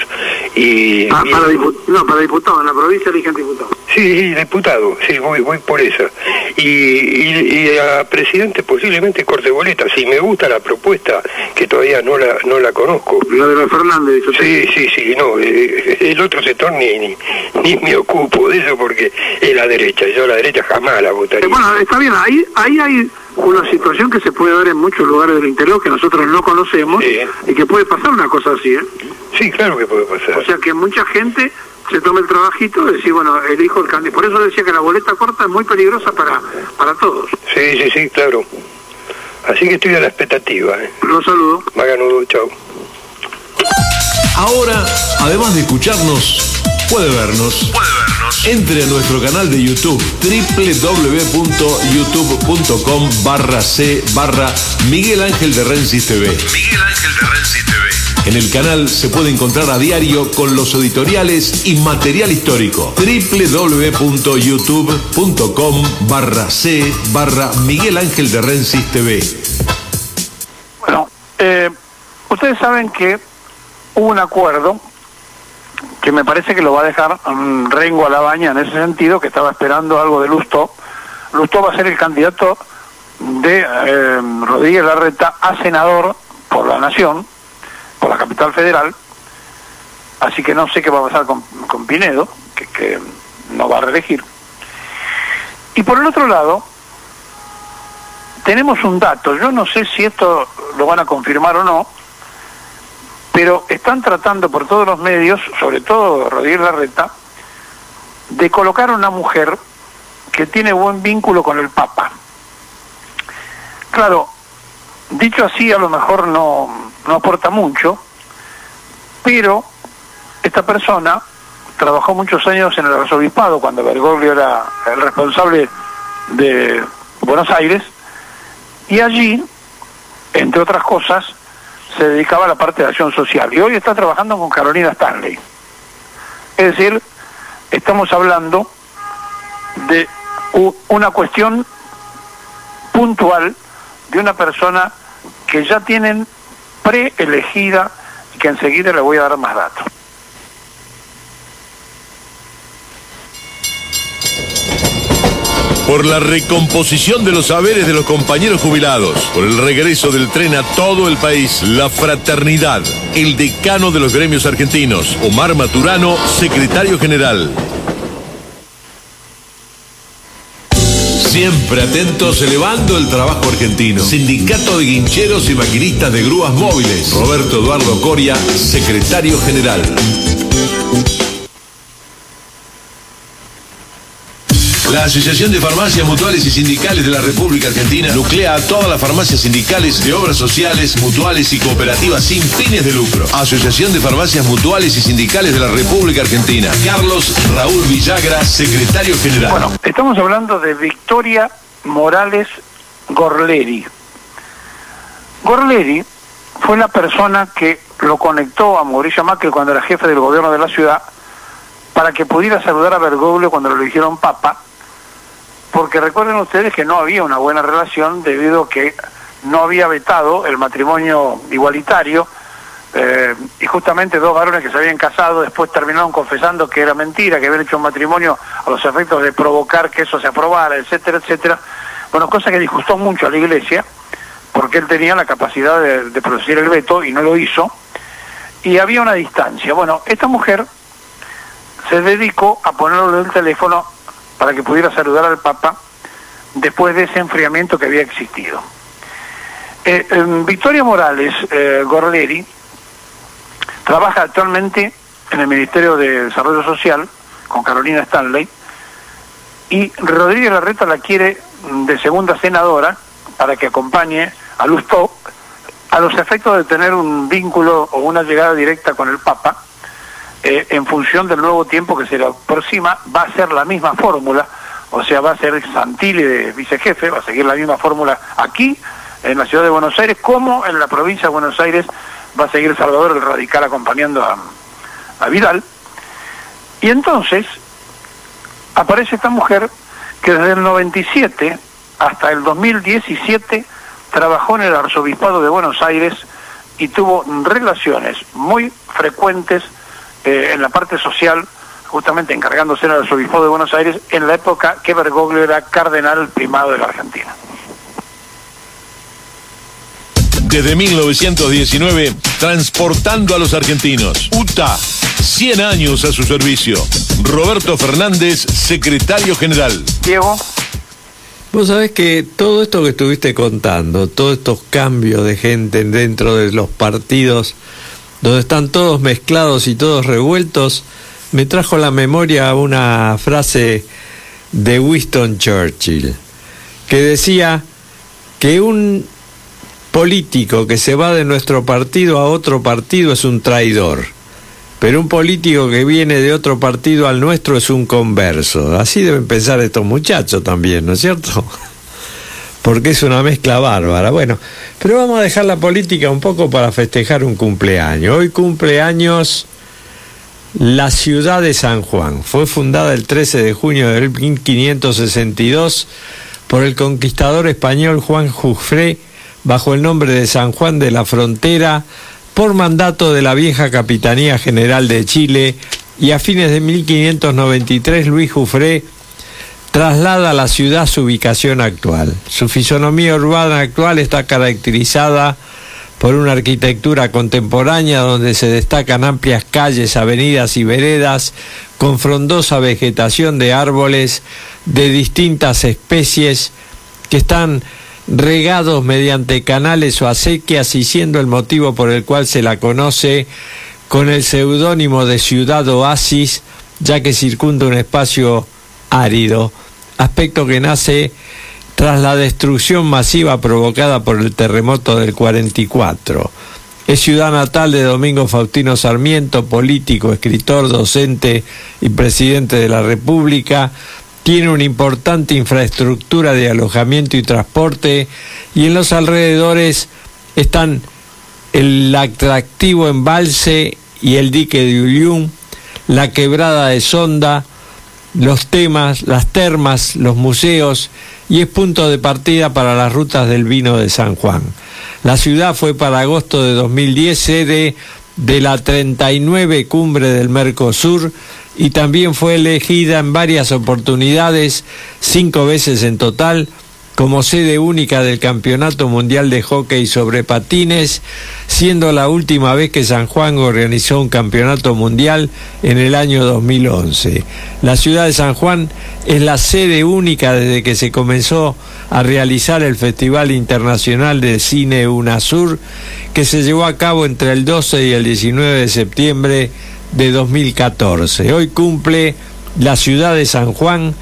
Para diputado, en la provincia eligen diputado. Sí, diputado, sí, voy por esa. Y a presidente posiblemente corte boleta, si me gusta la propuesta, que todavía no la conozco. La de la Fernández. Sí, no, el otro sector ni me ocupo de eso porque es la derecha, yo la derecha jamás la votaría. Bueno, está bien, ahí hay una situación que se puede dar en muchos lugares del interior que nosotros no conocemos, sí, y que puede pasar una cosa así, ¿eh? Sí, claro que puede pasar. O sea que mucha gente se tome el trabajito de decir, bueno, elijo el candidato. Por eso decía que la boleta corta es muy peligrosa para todos. Sí, claro. Así que estoy a la expectativa. Los saludo. Maganudo, chao. Ahora, además de escucharnos, puede vernos. Entre a nuestro canal de YouTube, www.youtube.com/c/Miguel Ángel de Rensis TV. En el canal se puede encontrar a diario con los editoriales y material histórico. www.youtube.com/c/Miguel Ángel de Rensis TV. Bueno, ustedes saben que hubo un acuerdo que me parece que lo va a dejar Rengo a la baña en ese sentido, que estaba esperando algo de Lustó. Lustó va a ser el candidato de Rodríguez Larreta a senador por la Nación, por la capital federal, así que no sé qué va a pasar con Pinedo, que no va a reelegir. Y por el otro lado, tenemos un dato, yo no sé si esto lo van a confirmar o no, pero están tratando por todos los medios, sobre todo Rodríguez Larreta, de colocar a una mujer que tiene buen vínculo con el Papa. Claro, dicho así a lo mejor no aporta mucho, pero esta persona trabajó muchos años en el arzobispado cuando Bergoglio era el responsable de Buenos Aires, y allí, entre otras cosas, se dedicaba a la parte de acción social, y hoy está trabajando con Carolina Stanley. Es decir, estamos hablando de una cuestión puntual de una persona que ya tienen preelegida y que enseguida le voy a dar más datos. Por la recomposición de los saberes de los compañeros jubilados, por el regreso del tren a todo el país, la fraternidad, el decano de los gremios argentinos, Omar Maturano, secretario general. Siempre atentos, elevando el trabajo argentino. Sindicato de Guincheros y Maquinistas de Grúas Móviles, Roberto Eduardo Coria, secretario general. La Asociación de Farmacias Mutuales y Sindicales de la República Argentina nuclea a todas las farmacias sindicales de obras sociales, mutuales y cooperativas sin fines de lucro. Asociación de Farmacias Mutuales y Sindicales de la República Argentina. Carlos Raúl Villagra, secretario general. Bueno, estamos hablando de Victoria Morales Gorleri. Gorleri fue la persona que lo conectó a Mauricio Macri cuando era jefe del gobierno de la ciudad para que pudiera saludar a Bergoglio cuando lo eligieron papa, porque recuerden ustedes que no había una buena relación debido a que no había vetado el matrimonio igualitario, y justamente dos varones que se habían casado después terminaron confesando que era mentira, que habían hecho un matrimonio a los efectos de provocar que eso se aprobara, etcétera, etcétera. Bueno, cosa que disgustó mucho a la Iglesia, porque él tenía la capacidad de producir el veto y no lo hizo, y había una distancia. Bueno, esta mujer se dedicó a ponerle el teléfono para que pudiera saludar al Papa después de ese enfriamiento que había existido. Victoria Morales Gorleri trabaja actualmente en el Ministerio de Desarrollo Social con Carolina Stanley, y Rodríguez Larreta la quiere de segunda senadora para que acompañe a Lustó a los efectos de tener un vínculo o una llegada directa con el Papa. En función del nuevo tiempo que se le aproxima, va a ser la misma fórmula, o sea, va a ser Santilli de vicejefe, va a seguir la misma fórmula aquí, en la ciudad de Buenos Aires, como en la provincia de Buenos Aires va a seguir Salvador el Radical acompañando a Vidal. Y entonces aparece esta mujer que desde el 97 hasta el 2017 trabajó en el Arzobispado de Buenos Aires y tuvo relaciones muy frecuentes en la parte social, justamente encargándose del Arzobispado de Buenos Aires en la época que Bergoglio era cardenal primado de la Argentina. Desde 1919, transportando a los argentinos. UTA, 100 años a su servicio. Roberto Fernández, secretario general. Diego. Vos sabés que todo esto que estuviste contando, todos estos cambios de gente dentro de los partidos, donde están todos mezclados y todos revueltos, me trajo a la memoria una frase de Winston Churchill, que decía que un político que se va de nuestro partido a otro partido es un traidor, pero un político que viene de otro partido al nuestro es un converso. Así deben pensar estos muchachos también, ¿no es cierto? Porque es una mezcla bárbara. Bueno, pero vamos a dejar la política un poco para festejar un cumpleaños. Hoy cumpleaños la ciudad de San Juan. Fue fundada el 13 de junio de 1562 por el conquistador español Juan Jufré bajo el nombre de San Juan de la Frontera, por mandato de la vieja Capitanía General de Chile, y a fines de 1593 Luis Jufré traslada a la ciudad su ubicación actual. Su fisonomía urbana actual está caracterizada por una arquitectura contemporánea donde se destacan amplias calles, avenidas y veredas con frondosa vegetación de árboles de distintas especies que están regados mediante canales o acequias, y siendo el motivo por el cual se la conoce con el seudónimo de Ciudad Oasis, ya que circunda un espacio árido, aspecto que nace tras la destrucción masiva provocada por el terremoto del 44. Es ciudad natal de Domingo Faustino Sarmiento, político, escritor, docente y presidente de la República. Tiene una importante infraestructura de alojamiento y transporte, y en los alrededores están el atractivo embalse y el dique de Ullún, la quebrada de Sonda, las termas, los museos, y es punto de partida para las rutas del vino de San Juan. La ciudad fue para agosto de 2010 sede de la 39 Cumbre del Mercosur, y también fue elegida en varias oportunidades, 5 veces en total, como sede única del Campeonato Mundial de Hockey sobre Patines, siendo la última vez que San Juan organizó un campeonato mundial en el año 2011. La ciudad de San Juan es la sede única desde que se comenzó a realizar el Festival Internacional de Cine UNASUR, que se llevó a cabo entre el 12 y el 19 de septiembre de 2014. Hoy cumple la ciudad de San Juan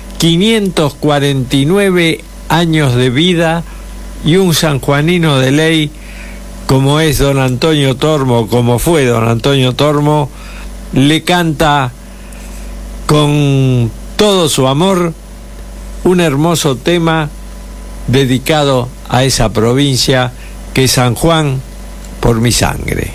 549 años de vida, y un sanjuanino de ley como es don Antonio Tormo, como fue don Antonio Tormo, le canta con todo su amor un hermoso tema dedicado a esa provincia que es San Juan por mi sangre.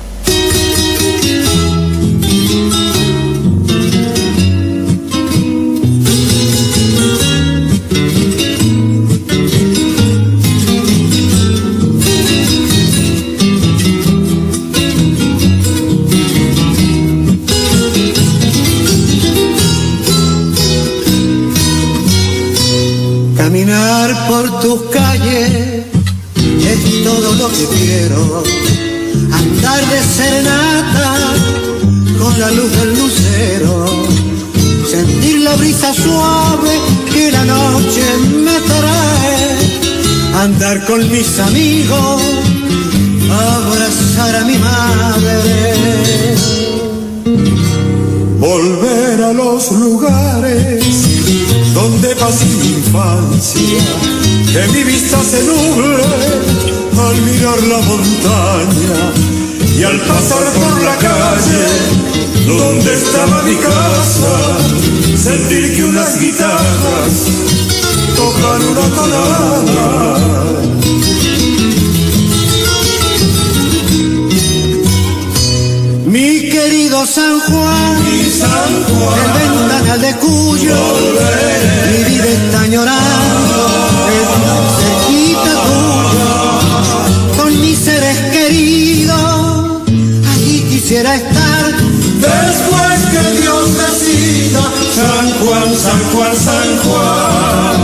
Caminar por tus calles es todo lo que quiero. Andar de serenata con la luz del lucero. Sentir la brisa suave que la noche me trae. Andar con mis amigos, abrazar a mi madre. Volver a los lugares donde pasé mi infancia, que mi vista se nuble al mirar la montaña, y al pasar por la calle donde estaba mi casa, sentir que unas guitarras tocan una tonada. Mi querido San Juan, el ventanal de Cuyo, mi vida está llorando, es cerquita tuyo, con mis seres queridos, allí quisiera estar, después que Dios decida, San Juan, San Juan, San Juan.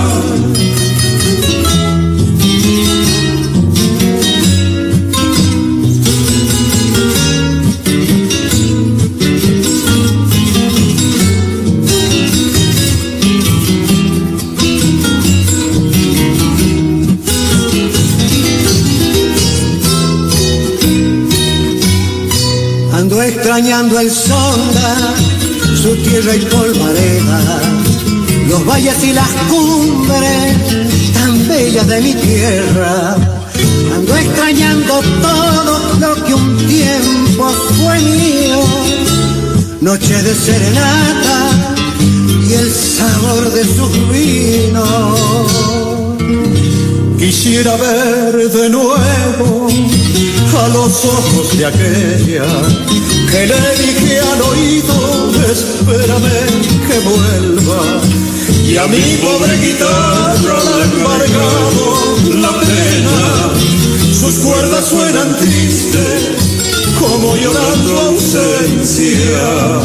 extrañando el sonda su tierra y polvareda, los valles y las cumbres tan bellas de mi tierra. Ando extrañando todo lo que un tiempo fue mío, noche de serenata y el sabor de sus vinos. Quisiera ver de nuevo a los ojos de aquella que le dije al oído, espérame que vuelva. Y a mi pobre guitarra le ha embargado la pena, sus cuerdas suenan tristes como llorando ausencia.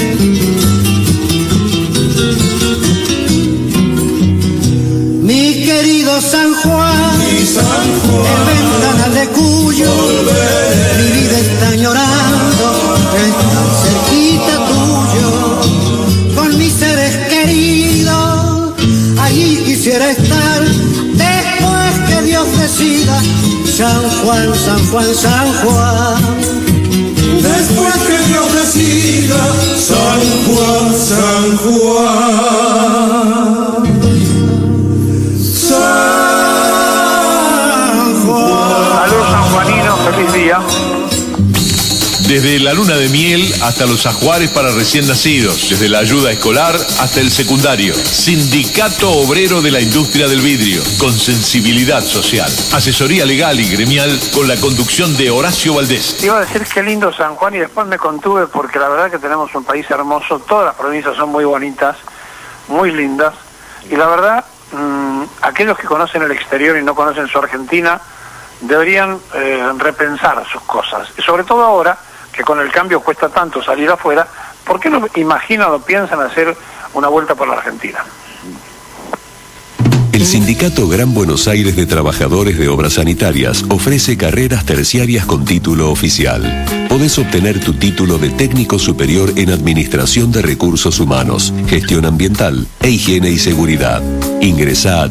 Mi querido San Juan, en ventana de Cuyo, mi vida está añorando, está cerquita tuyo, con mis seres queridos, allí quisiera estar, después que Dios decida, San Juan, San Juan, San Juan. Después que Dios decida, San Juan, San Juan. Saludos sanjuaninos, feliz día. Desde la luna de miel hasta los ajuares para recién nacidos, desde la ayuda escolar hasta el secundario. Sindicato Obrero de la Industria del Vidrio, con sensibilidad social. Asesoría legal y gremial con la conducción de Horacio Valdés. Iba a decir qué lindo San Juan y después me contuve porque la verdad que tenemos un país hermoso, todas las provincias son muy bonitas, muy lindas, y la verdad, aquellos que conocen el exterior y no conocen su Argentina, deberían repensar sus cosas, y sobre todo ahora, que con el cambio cuesta tanto salir afuera, ¿por qué no imaginan o piensan hacer una vuelta por la Argentina? El Sindicato Gran Buenos Aires de Trabajadores de Obras Sanitarias ofrece carreras terciarias con título oficial. Podés obtener tu título de técnico superior en Administración de Recursos Humanos, Gestión Ambiental e Higiene y Seguridad. Ingresá a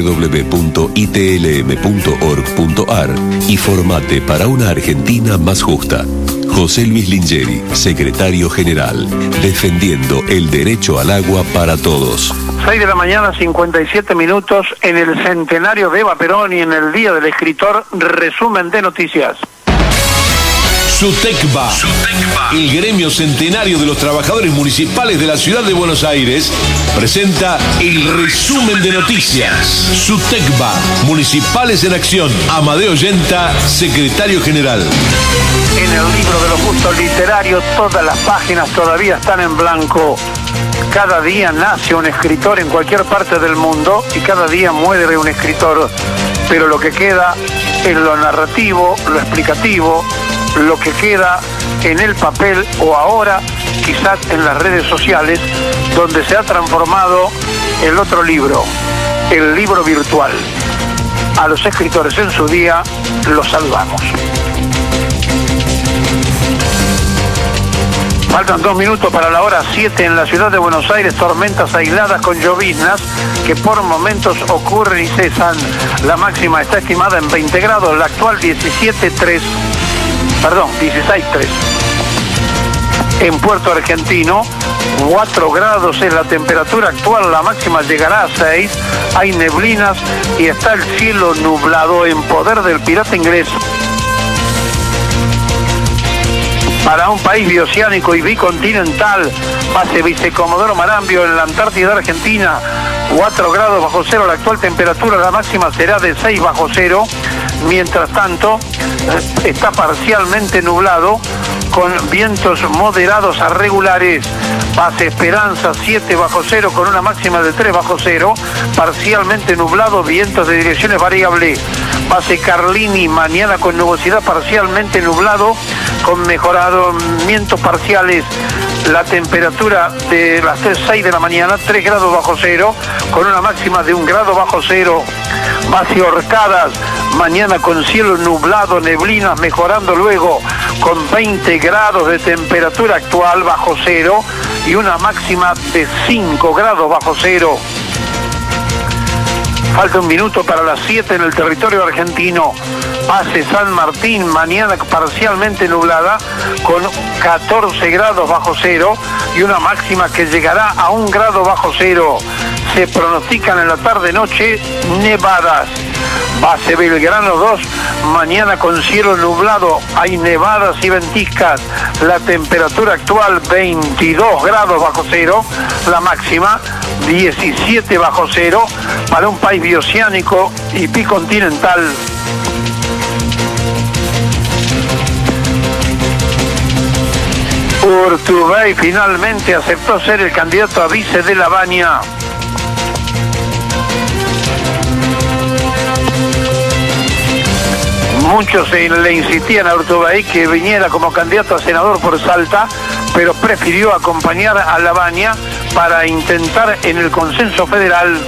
www.itlm.org.ar y formate para una Argentina más justa. José Luis Lingeri, Secretario General, defendiendo el derecho al agua para todos. 6 de la mañana, 57 minutos, en el centenario de Eva Perón y en el Día del Escritor, resumen de noticias. SUTECBA, el gremio centenario de los trabajadores municipales de la ciudad de Buenos Aires, presenta el resumen de noticias. SUTECBA, Municipales en Acción. Amadeo Yenta, Secretario General. En el libro de los gustos literarios, todas las páginas todavía están en blanco. Cada día nace un escritor en cualquier parte del mundo y cada día muere un escritor. Pero lo que queda es lo narrativo, lo explicativo, lo que queda en el papel o ahora quizás en las redes sociales, donde se ha transformado el otro libro, el libro virtual. A los escritores en su día los saludamos. Faltan 2 minutos para la hora 7 en la ciudad de Buenos Aires, tormentas aisladas con lloviznas que por momentos ocurren y cesan. La máxima está estimada en 20 grados, la actual 16.3. En Puerto Argentino, 4 grados es la temperatura actual, la máxima llegará a 6, hay neblinas y está el cielo nublado en poder del pirata inglés. Para un país bioceánico y bicontinental, base Vicecomodoro Marambio en la Antártida Argentina, 4 grados bajo cero, la actual temperatura, la máxima será de 6 bajo cero. Mientras tanto, está parcialmente nublado con vientos moderados a regulares. Base Esperanza, 7 bajo cero con una máxima de 3 bajo cero, parcialmente nublado, vientos de direcciones variables. Base Carlini, mañana con nubosidad, parcialmente nublado, con mejoramientos parciales. La temperatura de las 6 de la mañana, 3 grados bajo cero, con una máxima de 1 grado bajo cero. Base Orcadas, mañana con cielo nublado, neblinas, mejorando luego con 20 grados de temperatura actual bajo cero y una máxima de 5 grados bajo cero. Falta 1 minuto para las 7 en el territorio argentino. hace San Martín, mañana parcialmente nublada, con 14 grados bajo cero y una máxima que llegará a 1 grado bajo cero. Se pronostican en la tarde-noche nevadas. Base Belgrano 2, mañana con cielo nublado, hay nevadas y ventiscas. La temperatura actual 22 grados bajo cero, la máxima 17 bajo cero, para un país bioceánico y bicontinental. Urtubey finalmente aceptó ser el candidato a vice de La Baña. Muchos le insistían a Urtubey que viniera como candidato a senador por Salta, pero prefirió acompañar a La Baña para intentar en el consenso federal.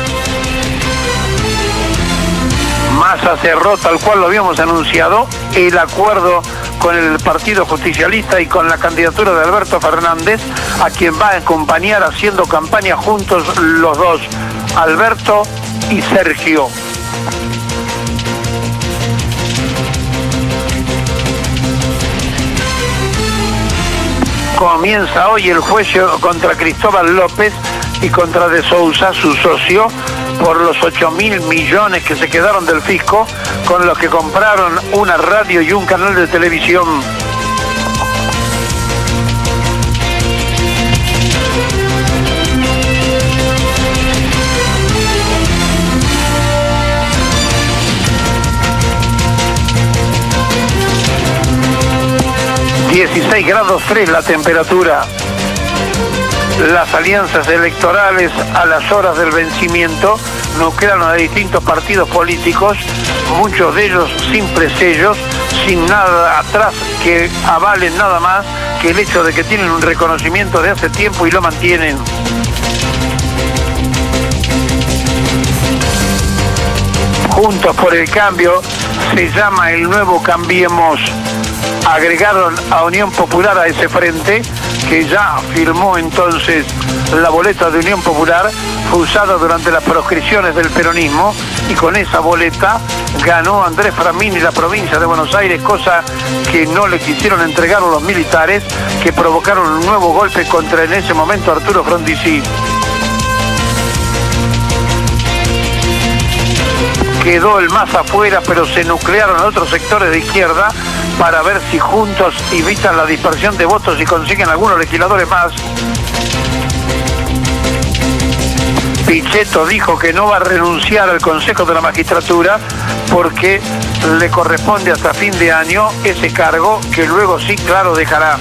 Massa cerró, tal cual lo habíamos anunciado, el acuerdo con el Partido Justicialista y con la candidatura de Alberto Fernández, a quien va a acompañar haciendo campaña juntos los dos, Alberto y Sergio. Comienza hoy el juicio contra Cristóbal López y contra De Sousa, su socio, por los 8.000 millones que se quedaron del fisco, con los que compraron una radio y un canal de televisión. ...16 grados 3 la temperatura. Las alianzas electorales a las horas del vencimiento nuclearon a distintos partidos políticos, muchos de ellos sin presellos, sin nada atrás que avalen nada más que el hecho de que tienen un reconocimiento de hace tiempo y lo mantienen. Juntos por el Cambio se llama el nuevo Cambiemos. Agregaron a Unión Popular a ese frente, que ya firmó entonces la boleta de Unión Popular, fue usada durante las proscripciones del peronismo, y con esa boleta ganó Andrés Framini la provincia de Buenos Aires, cosa que no le quisieron entregar los militares, que provocaron un nuevo golpe contra en ese momento Arturo Frondizi. Quedó el MAS afuera, pero se nuclearon a otros sectores de izquierda para ver si juntos evitan la dispersión de votos y consiguen algunos legisladores más. Pichetto dijo que no va a renunciar al Consejo de la Magistratura porque le corresponde hasta fin de año ese cargo, que luego sí, claro, dejará.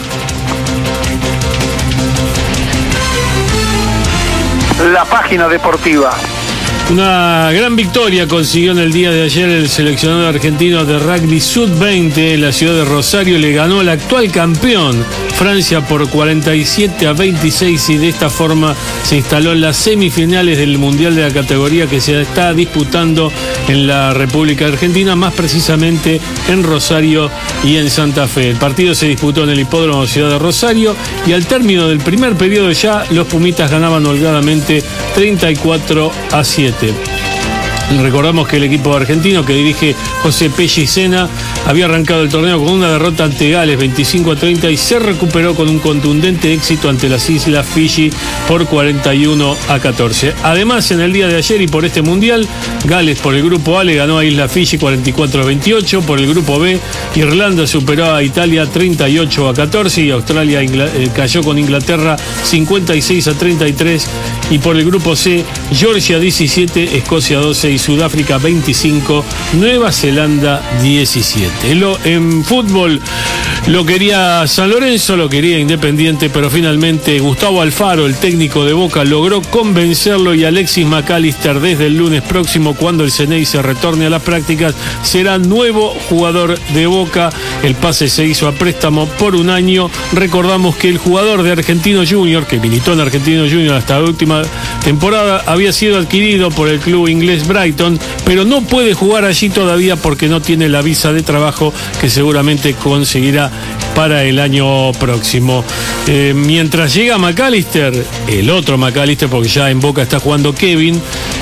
La página deportiva. Una gran victoria consiguió en el día de ayer el seleccionado argentino de rugby sub-20. La ciudad de Rosario le ganó al actual campeón, Francia, por 47-26, y de esta forma se instaló en las semifinales del Mundial de la categoría que se está disputando en la República Argentina, más precisamente en Rosario y en Santa Fe. El partido se disputó en el Hipódromo Ciudad de Rosario y al término del primer periodo ya los Pumitas ganaban holgadamente 34-7. Recordamos que el equipo argentino que dirige José Pellicena había arrancado el torneo con una derrota ante Gales 25-30 y se recuperó con un contundente éxito ante las Islas Fiji por 41-14. Además, en el día de ayer y por este mundial, Gales por el grupo A le ganó a Islas Fiji 44-28. Por el grupo B, Irlanda superó a Italia 38-14 y Australia cayó con Inglaterra 56-33. Y por el grupo C, Georgia 17, Escocia 12 y Sudáfrica 25, Nueva Zelanda 17. En fútbol lo quería San Lorenzo, lo quería Independiente, pero finalmente Gustavo Alfaro, el técnico de Boca, logró convencerlo, y Alexis McAllister desde el lunes próximo, cuando el CNI se retorne a las prácticas, será nuevo jugador de Boca. El pase se hizo a préstamo por un año. Recordamos que el jugador de Argentino Junior, que militó en Argentino Junior hasta la última temporada, había sido adquirido por el club inglés Brighton, pero no puede jugar allí todavía porque no tiene la visa de trabajo, que seguramente conseguirá para el año próximo. Mientras llega McAllister, el otro McAllister, porque ya en Boca está jugando Kevin,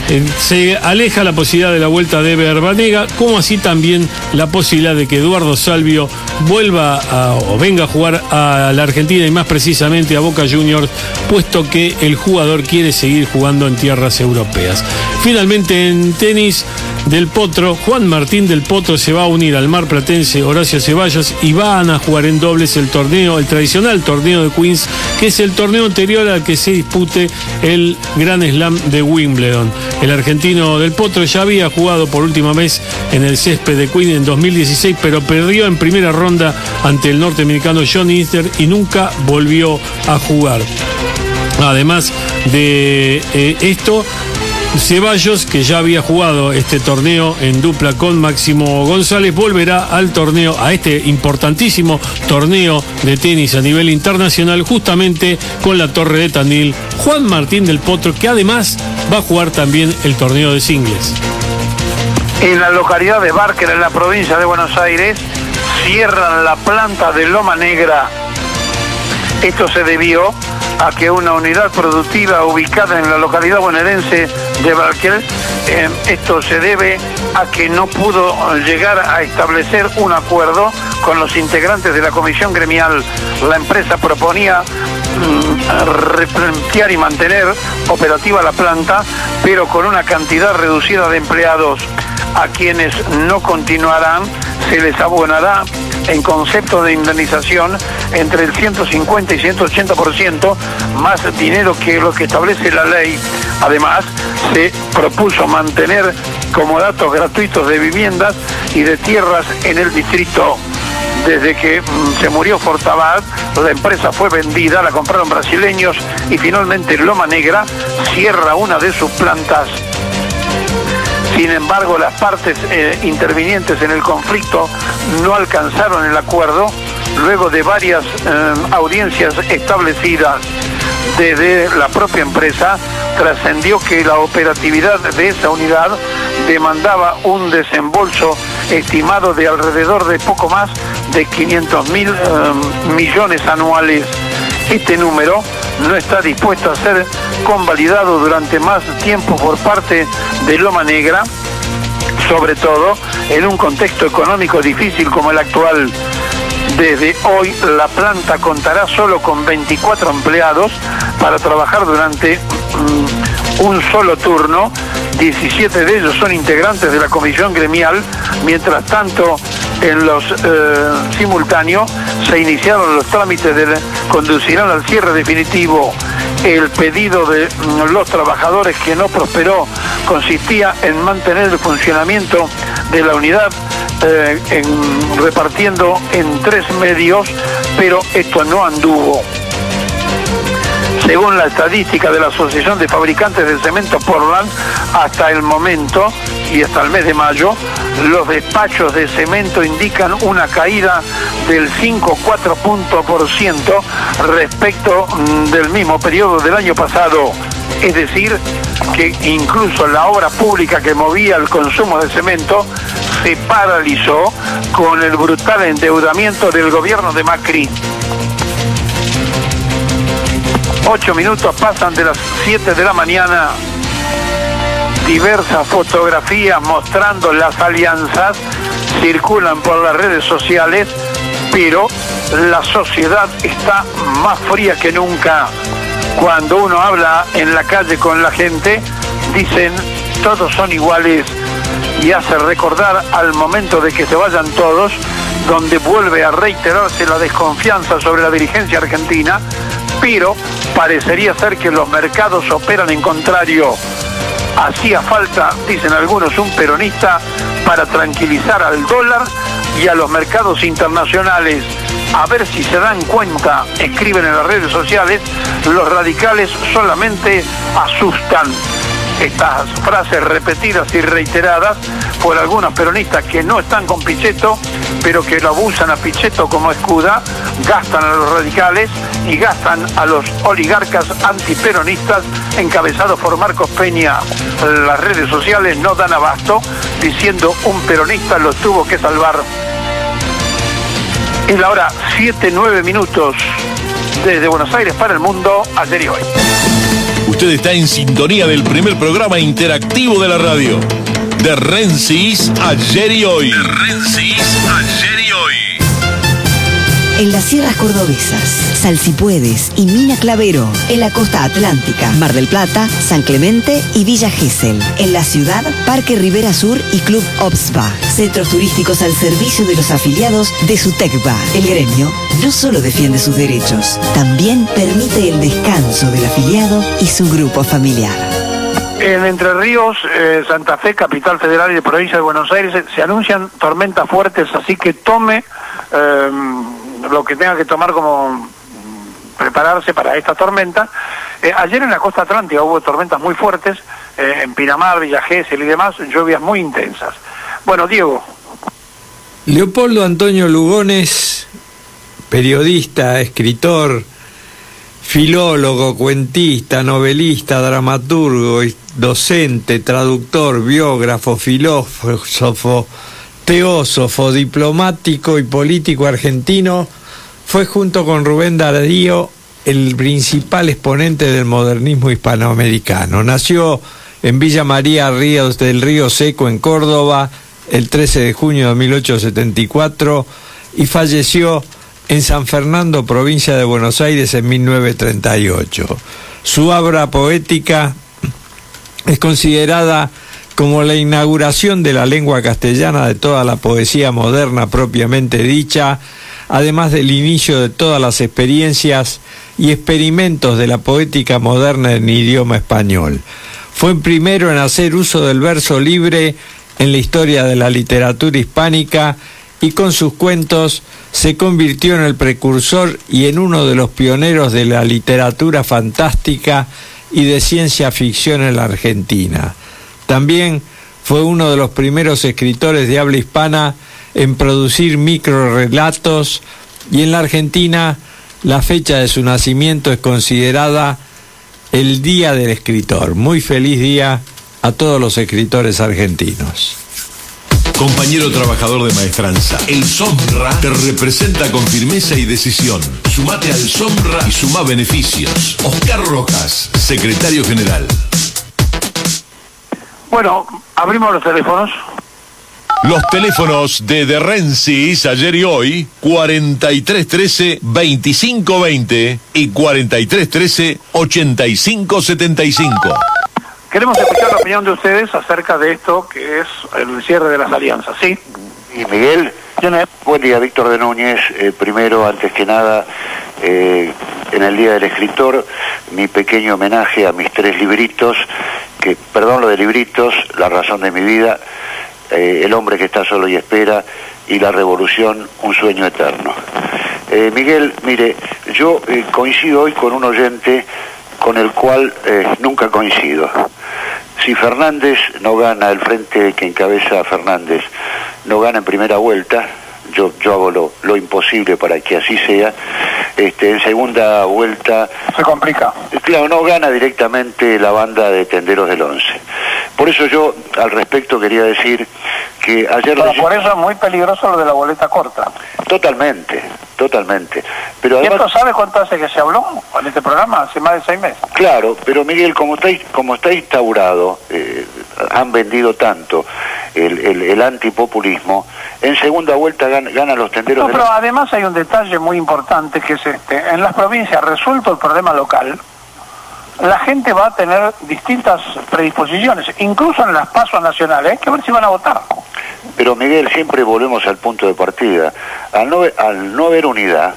se aleja la posibilidad de la vuelta de Eber Banega, como así también la posibilidad de que Eduardo Salvio venga a jugar a la Argentina y más precisamente a Boca Juniors, puesto que el jugador quiere seguir jugando en tierras europeas. Finalmente, en tenis, Del Potro, Juan Martín Del Potro se va a unir al marplatense Horacio Ceballos y van a jugar en dobles el tradicional torneo de Queens, que es el torneo anterior al que se dispute el Grand Slam de Wimbledon. El argentino Del Potro ya había jugado por última vez en el césped de Queens en 2016, pero perdió en primera ronda ante el norteamericano John Isner y nunca volvió a jugar. Además de esto, Ceballos, que ya había jugado este torneo en dupla con Máximo González, volverá al torneo, a este importantísimo torneo de tenis a nivel internacional, justamente con la Torre de Tandil, Juan Martín Del Potro, que además va a jugar también el torneo de singles. En la localidad de Barker, en la provincia de Buenos Aires, cierran la planta de Loma Negra. Esto se debió a que una unidad productiva ubicada en la localidad bonaerense de Barker, esto se debe a que no pudo llegar a establecer un acuerdo con los integrantes de la comisión gremial. La empresa proponía replantear y mantener operativa la planta, pero con una cantidad reducida de empleados. A quienes no continuarán se les abonará en concepto de indemnización entre el 150 y 180% más dinero que lo que establece la ley. Además, se propuso mantener comodatos gratuitos de viviendas y de tierras en el distrito. Desde que se murió Fortabat, la empresa fue vendida, la compraron brasileños y finalmente Loma Negra cierra una de sus plantas. Sin embargo, las partes intervinientes en el conflicto no alcanzaron el acuerdo luego de varias audiencias establecidas. Desde la propia empresa trascendió que la operatividad de esa unidad demandaba un desembolso estimado de alrededor de poco más de 500.000 millones anuales. Este número no está dispuesto a ser convalidado durante más tiempo por parte de Loma Negra, sobre todo en un contexto económico difícil como el actual. Desde hoy la planta contará solo con 24 empleados para trabajar durante un solo turno. 17 de ellos son integrantes de la comisión gremial. Mientras tanto, en los simultáneos se iniciaron los trámites conducirán al cierre definitivo. El pedido de los trabajadores, que no prosperó, consistía en mantener el funcionamiento de la unidad repartiendo en 3 medios, pero esto no anduvo. Según la estadística de la Asociación de Fabricantes de Cemento Portland, hasta el momento y hasta el mes de mayo, los despachos de cemento indican una caída del 5,4% respecto del mismo periodo del año pasado. Es decir, que incluso la obra pública que movía el consumo de cemento se paralizó con el brutal endeudamiento del gobierno de Macri. 8 minutos pasan de las 7 de la mañana. Diversas fotografías mostrando las alianzas circulan por las redes sociales, pero la sociedad está más fría que nunca. Cuando uno habla en la calle con la gente, dicen todos son iguales, y hace recordar al momento de que se vayan todos, donde vuelve a reiterarse la desconfianza sobre la dirigencia argentina, pero parecería ser que los mercados operan en contrario. Hacía falta, dicen algunos, un peronista para tranquilizar al dólar y a los mercados internacionales. A ver si se dan cuenta, escriben en las redes sociales, los radicales solamente asustan. Estas frases repetidas y reiteradas por algunos peronistas que no están con Pichetto, pero que lo abusan a Pichetto como escuda, gastan a los radicales y gastan a los oligarcas antiperonistas encabezados por Marcos Peña. Las redes sociales no dan abasto, diciendo un peronista los tuvo que salvar. Es la hora 7:09 desde Buenos Aires para el mundo, ayer y hoy. Usted está en sintonía del primer programa interactivo de la radio. De Rensis, ayer y hoy. De Rensis, ayer y hoy. En las sierras cordobesas, Salsipuedes y Mina Clavero. En la costa atlántica, Mar del Plata, San Clemente y Villa Gesell. En la ciudad, Parque Rivera Sur y Club Obsba. Centros turísticos al servicio de los afiliados de SUTECBA. El gremio no solo defiende sus derechos, también permite el descanso del afiliado y su grupo familiar. En Entre Ríos, Santa Fe, capital federal y de provincia de Buenos Aires, se anuncian tormentas fuertes, así que tome lo que tenga que tomar como prepararse para esta tormenta. Ayer en la costa atlántica hubo tormentas muy fuertes, en Pinamar, Villa Gesell y demás, lluvias muy intensas. Bueno, Diego. Leopoldo Antonio Lugones, periodista, escritor, filólogo, cuentista, novelista, dramaturgo, docente, traductor, biógrafo, filósofo, teósofo, diplomático y político argentino, fue junto con Rubén Darío el principal exponente del modernismo hispanoamericano. Nació en Villa María Ríos del Río Seco, en Córdoba, el 13 de junio de 1874 y falleció en San Fernando, provincia de Buenos Aires, en 1938. Su obra poética es considerada como la inauguración de la lengua castellana de toda la poesía moderna propiamente dicha, además del inicio de todas las experiencias y experimentos de la poética moderna en idioma español. Fue el primero en hacer uso del verso libre en la historia de la literatura hispánica y con sus cuentos se convirtió en el precursor y en uno de los pioneros de la literatura fantástica y de ciencia ficción en la Argentina. También fue uno de los primeros escritores de habla hispana en producir microrrelatos y en la Argentina la fecha de su nacimiento es considerada el Día del Escritor. Muy feliz día a todos los escritores argentinos. Compañero trabajador de maestranza, el SOMRA te representa con firmeza y decisión. Sumate al SOMRA y sumá beneficios. Oscar Rojas, secretario general. Bueno, abrimos los teléfonos. Los teléfonos de Rensis, ayer y hoy, 4313-2520 y 4313-8575. Queremos escuchar la opinión de ustedes acerca de esto que es el cierre de las alianzas, ¿sí? Y Miguel, buen día, Víctor de Núñez. Primero, antes que nada, en el Día del Escritor, mi pequeño homenaje a mis 3 libritos, que, perdón lo de libritos, La razón de mi vida, El hombre que está solo y espera, y La revolución, un sueño eterno. Miguel, mire, yo coincido hoy con un oyente con el cual nunca coincido. Si Fernández no gana, el frente que encabeza Fernández no gana en primera vuelta, yo hago lo imposible para que así sea. En segunda vuelta se complica. Claro, no gana directamente la banda de Tenderos del 11. Por eso yo al respecto quería decir que ayer... Pero por eso es muy peligroso lo de la boleta corta. Totalmente. Pero además, ¿y esto sabe cuánto hace que se habló en este programa? Hace más de 6 meses. Claro, pero Miguel, como está instaurado, han vendido tanto el antipopulismo, en segunda vuelta ganan los Tenderos del 11. Pero además hay un detalle muy importante que es en las provincias, resuelto el problema local, la gente va a tener distintas predisposiciones, incluso en las pasos nacionales, hay que ver si van a votar. Pero Miguel, siempre volvemos al punto de partida. Al no haber unidad,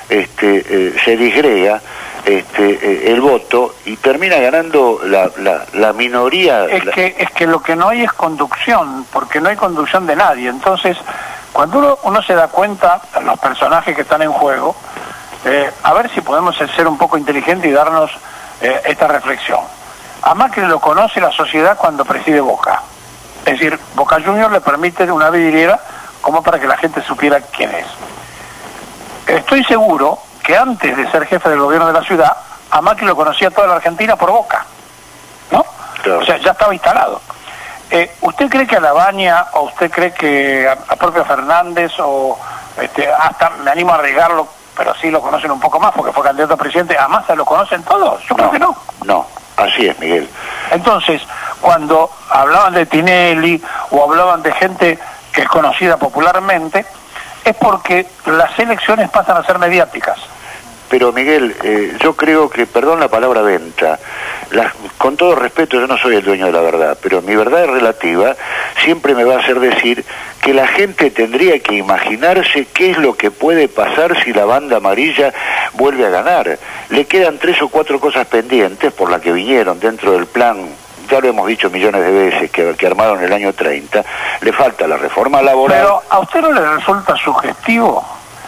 se disgrega el voto y termina ganando la minoría. Es que lo que no hay es conducción, porque no hay conducción de nadie. Entonces, cuando uno se da cuenta, los personajes que están en juego, a ver si podemos ser un poco inteligentes y darnos esta reflexión. A Macri lo conoce la sociedad cuando preside Boca. Es decir, Boca Juniors le permite una vidriera como para que la gente supiera quién es. Estoy seguro que antes de ser jefe del gobierno de la ciudad, a Macri lo conocía toda la Argentina por Boca, ¿no? Claro. O sea, ya estaba instalado. ¿Usted cree que a Labaña, o usted cree que a propio Fernández, o hasta me animo a arriesgarlo, pero sí lo conocen un poco más porque fue candidato a presidente, a Massa lo conocen todos? Yo creo que no. No, Así es, Miguel. Entonces, cuando hablaban de Tinelli o hablaban de gente que es conocida popularmente, es porque las elecciones pasan a ser mediáticas. Pero Miguel, yo creo que, perdón la palabra venta, con todo respeto, yo no soy el dueño de la verdad, pero mi verdad relativa siempre me va a hacer decir que la gente tendría que imaginarse qué es lo que puede pasar si la banda amarilla vuelve a ganar. Le quedan 3 o 4 cosas pendientes por las que vinieron dentro del plan, ya lo hemos dicho millones de veces, que armaron el año 30, le falta la reforma laboral. Pero, ¿a usted no le resulta sugestivo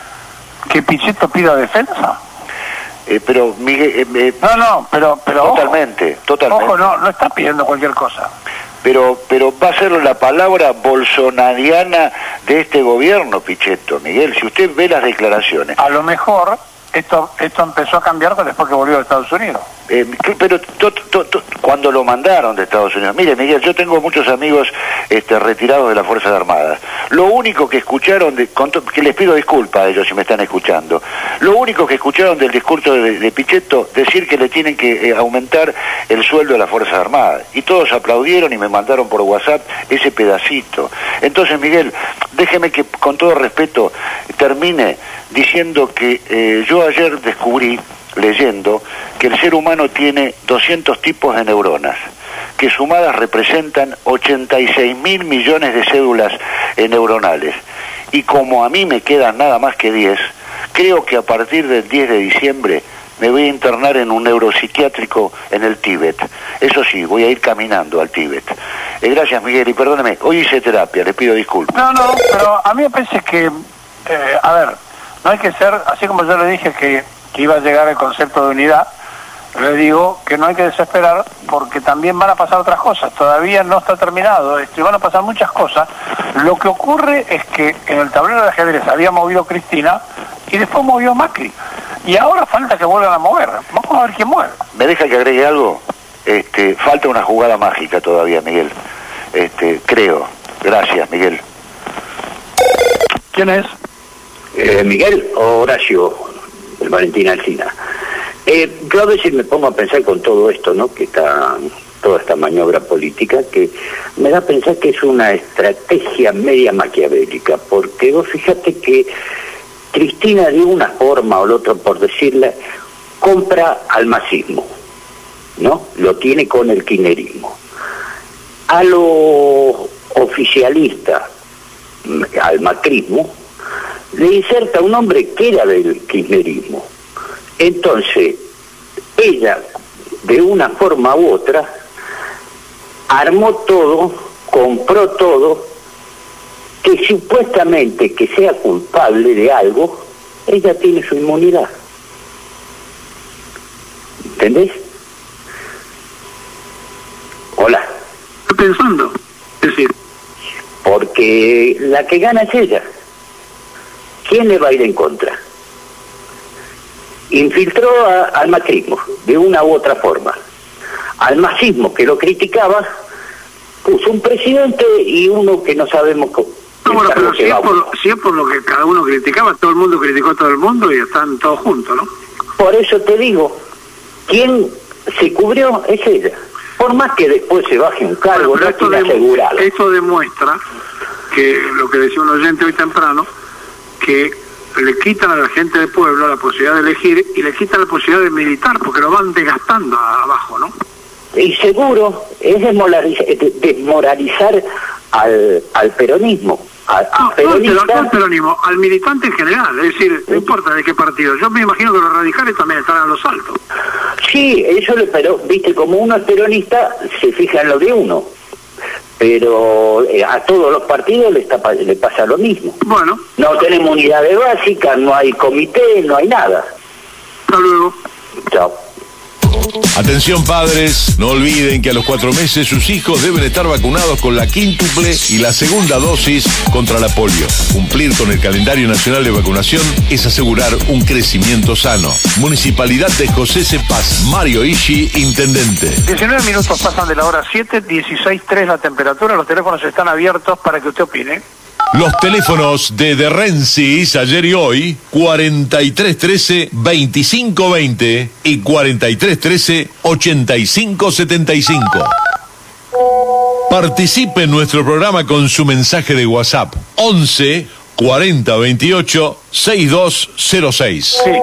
que Pichetto pida defensa? Pero Miguel, pero totalmente. Ojo, no está pidiendo cualquier cosa. Pero va a ser la palabra bolsonariana de este gobierno, Pichetto, Miguel. Si usted ve las declaraciones. A lo mejor esto empezó a cambiar después que volvió de Estados Unidos. Pero cuando lo mandaron de Estados Unidos. Mire, Miguel, yo tengo muchos amigos retirados de las Fuerzas Armadas. Lo único que escucharon, que les pido disculpas a ellos si me están escuchando, lo único que escucharon del discurso de Pichetto, decir que le tienen que aumentar el sueldo a las Fuerzas Armadas. Y todos aplaudieron y me mandaron por WhatsApp ese pedacito. Entonces, Miguel, déjeme que con todo respeto termine diciendo que yo ayer descubrí, leyendo, que el ser humano tiene 200 tipos de neuronas, que sumadas representan 86.000 millones de células neuronales. Y como a mí me quedan nada más que 10, creo que a partir del 10 de diciembre me voy a internar en un neuropsiquiátrico en el Tíbet. Eso sí, voy a ir caminando al Tíbet. Gracias, Miguel, y perdóneme, hoy hice terapia, le pido disculpas. No, pero a mí me parece que, a ver, no hay que ser, así como yo le dije que iba a llegar el concepto de unidad, le digo que no hay que desesperar porque también van a pasar otras cosas, todavía no está terminado esto y van a pasar muchas cosas. Lo que ocurre es que en el tablero de ajedrez había movido Cristina y después movió Macri y ahora falta que vuelvan a mover. Vamos a ver quién mueve. ¿Me deja que agregue algo? Falta una jugada mágica todavía, Miguel. Creo. Gracias, Miguel. ¿Quién es? Miguel o Horacio, el Valentín Alsina. Yo a veces me pongo a pensar con todo esto, ¿no? Que está toda esta maniobra política, que me da a pensar que es una estrategia media maquiavélica, porque vos fíjate que Cristina de una forma o la otra, por decirle, compra al masismo, ¿no? Lo tiene con el kirchnerismo. A lo oficialista, al macrismo, le inserta un hombre que era del kirchnerismo. Entonces, ella, de una forma u otra, armó todo, compró todo, que supuestamente que sea culpable de algo, ella tiene su inmunidad. ¿Entendés? Hola. Estoy pensando, es decir. Porque la que gana es ella. ¿Quién le va a ir en contra? Infiltró al macrismo, de una u otra forma. Al masismo, que lo criticaba, puso un presidente y uno que no sabemos cómo. No, bueno, pero si es por lo que cada uno criticaba, todo el mundo criticó a todo el mundo y están todos juntos, ¿no? Por eso te digo, ¿quién se cubrió? Es ella. Por más que después se baje un cargo, bueno, no tiene asegurado. Esto demuestra que lo que decía un oyente hoy temprano, que le quitan a la gente del pueblo la posibilidad de elegir y le quitan la posibilidad de militar, porque lo van desgastando abajo, ¿no? Y seguro es desmoralizar al peronismo. No al peronismo, al militante en general, es decir, no importa de qué partido. Yo me imagino que los radicales también están a los altos. Sí, pero viste, como uno es peronista, se fija en lo de uno. Pero a todos los partidos le pasa lo mismo. Bueno. No tenemos unidades básicas, no hay comité, no hay nada. Hasta luego. Chao. Atención padres, no olviden que a los 4 meses sus hijos deben estar vacunados con la quíntuple y la segunda dosis contra la polio. Cumplir con el calendario nacional de vacunación es asegurar un crecimiento sano. Municipalidad de José C. Paz, Mario Ishi, intendente. 19 minutos pasan de la hora 7, 16:03 la temperatura, los teléfonos están abiertos para que usted opine. Los teléfonos de Rensis, ayer y hoy, 4313-2520 y 4313-8575. Participe en nuestro programa con su mensaje de WhatsApp, 11 40 28 6206. Sí.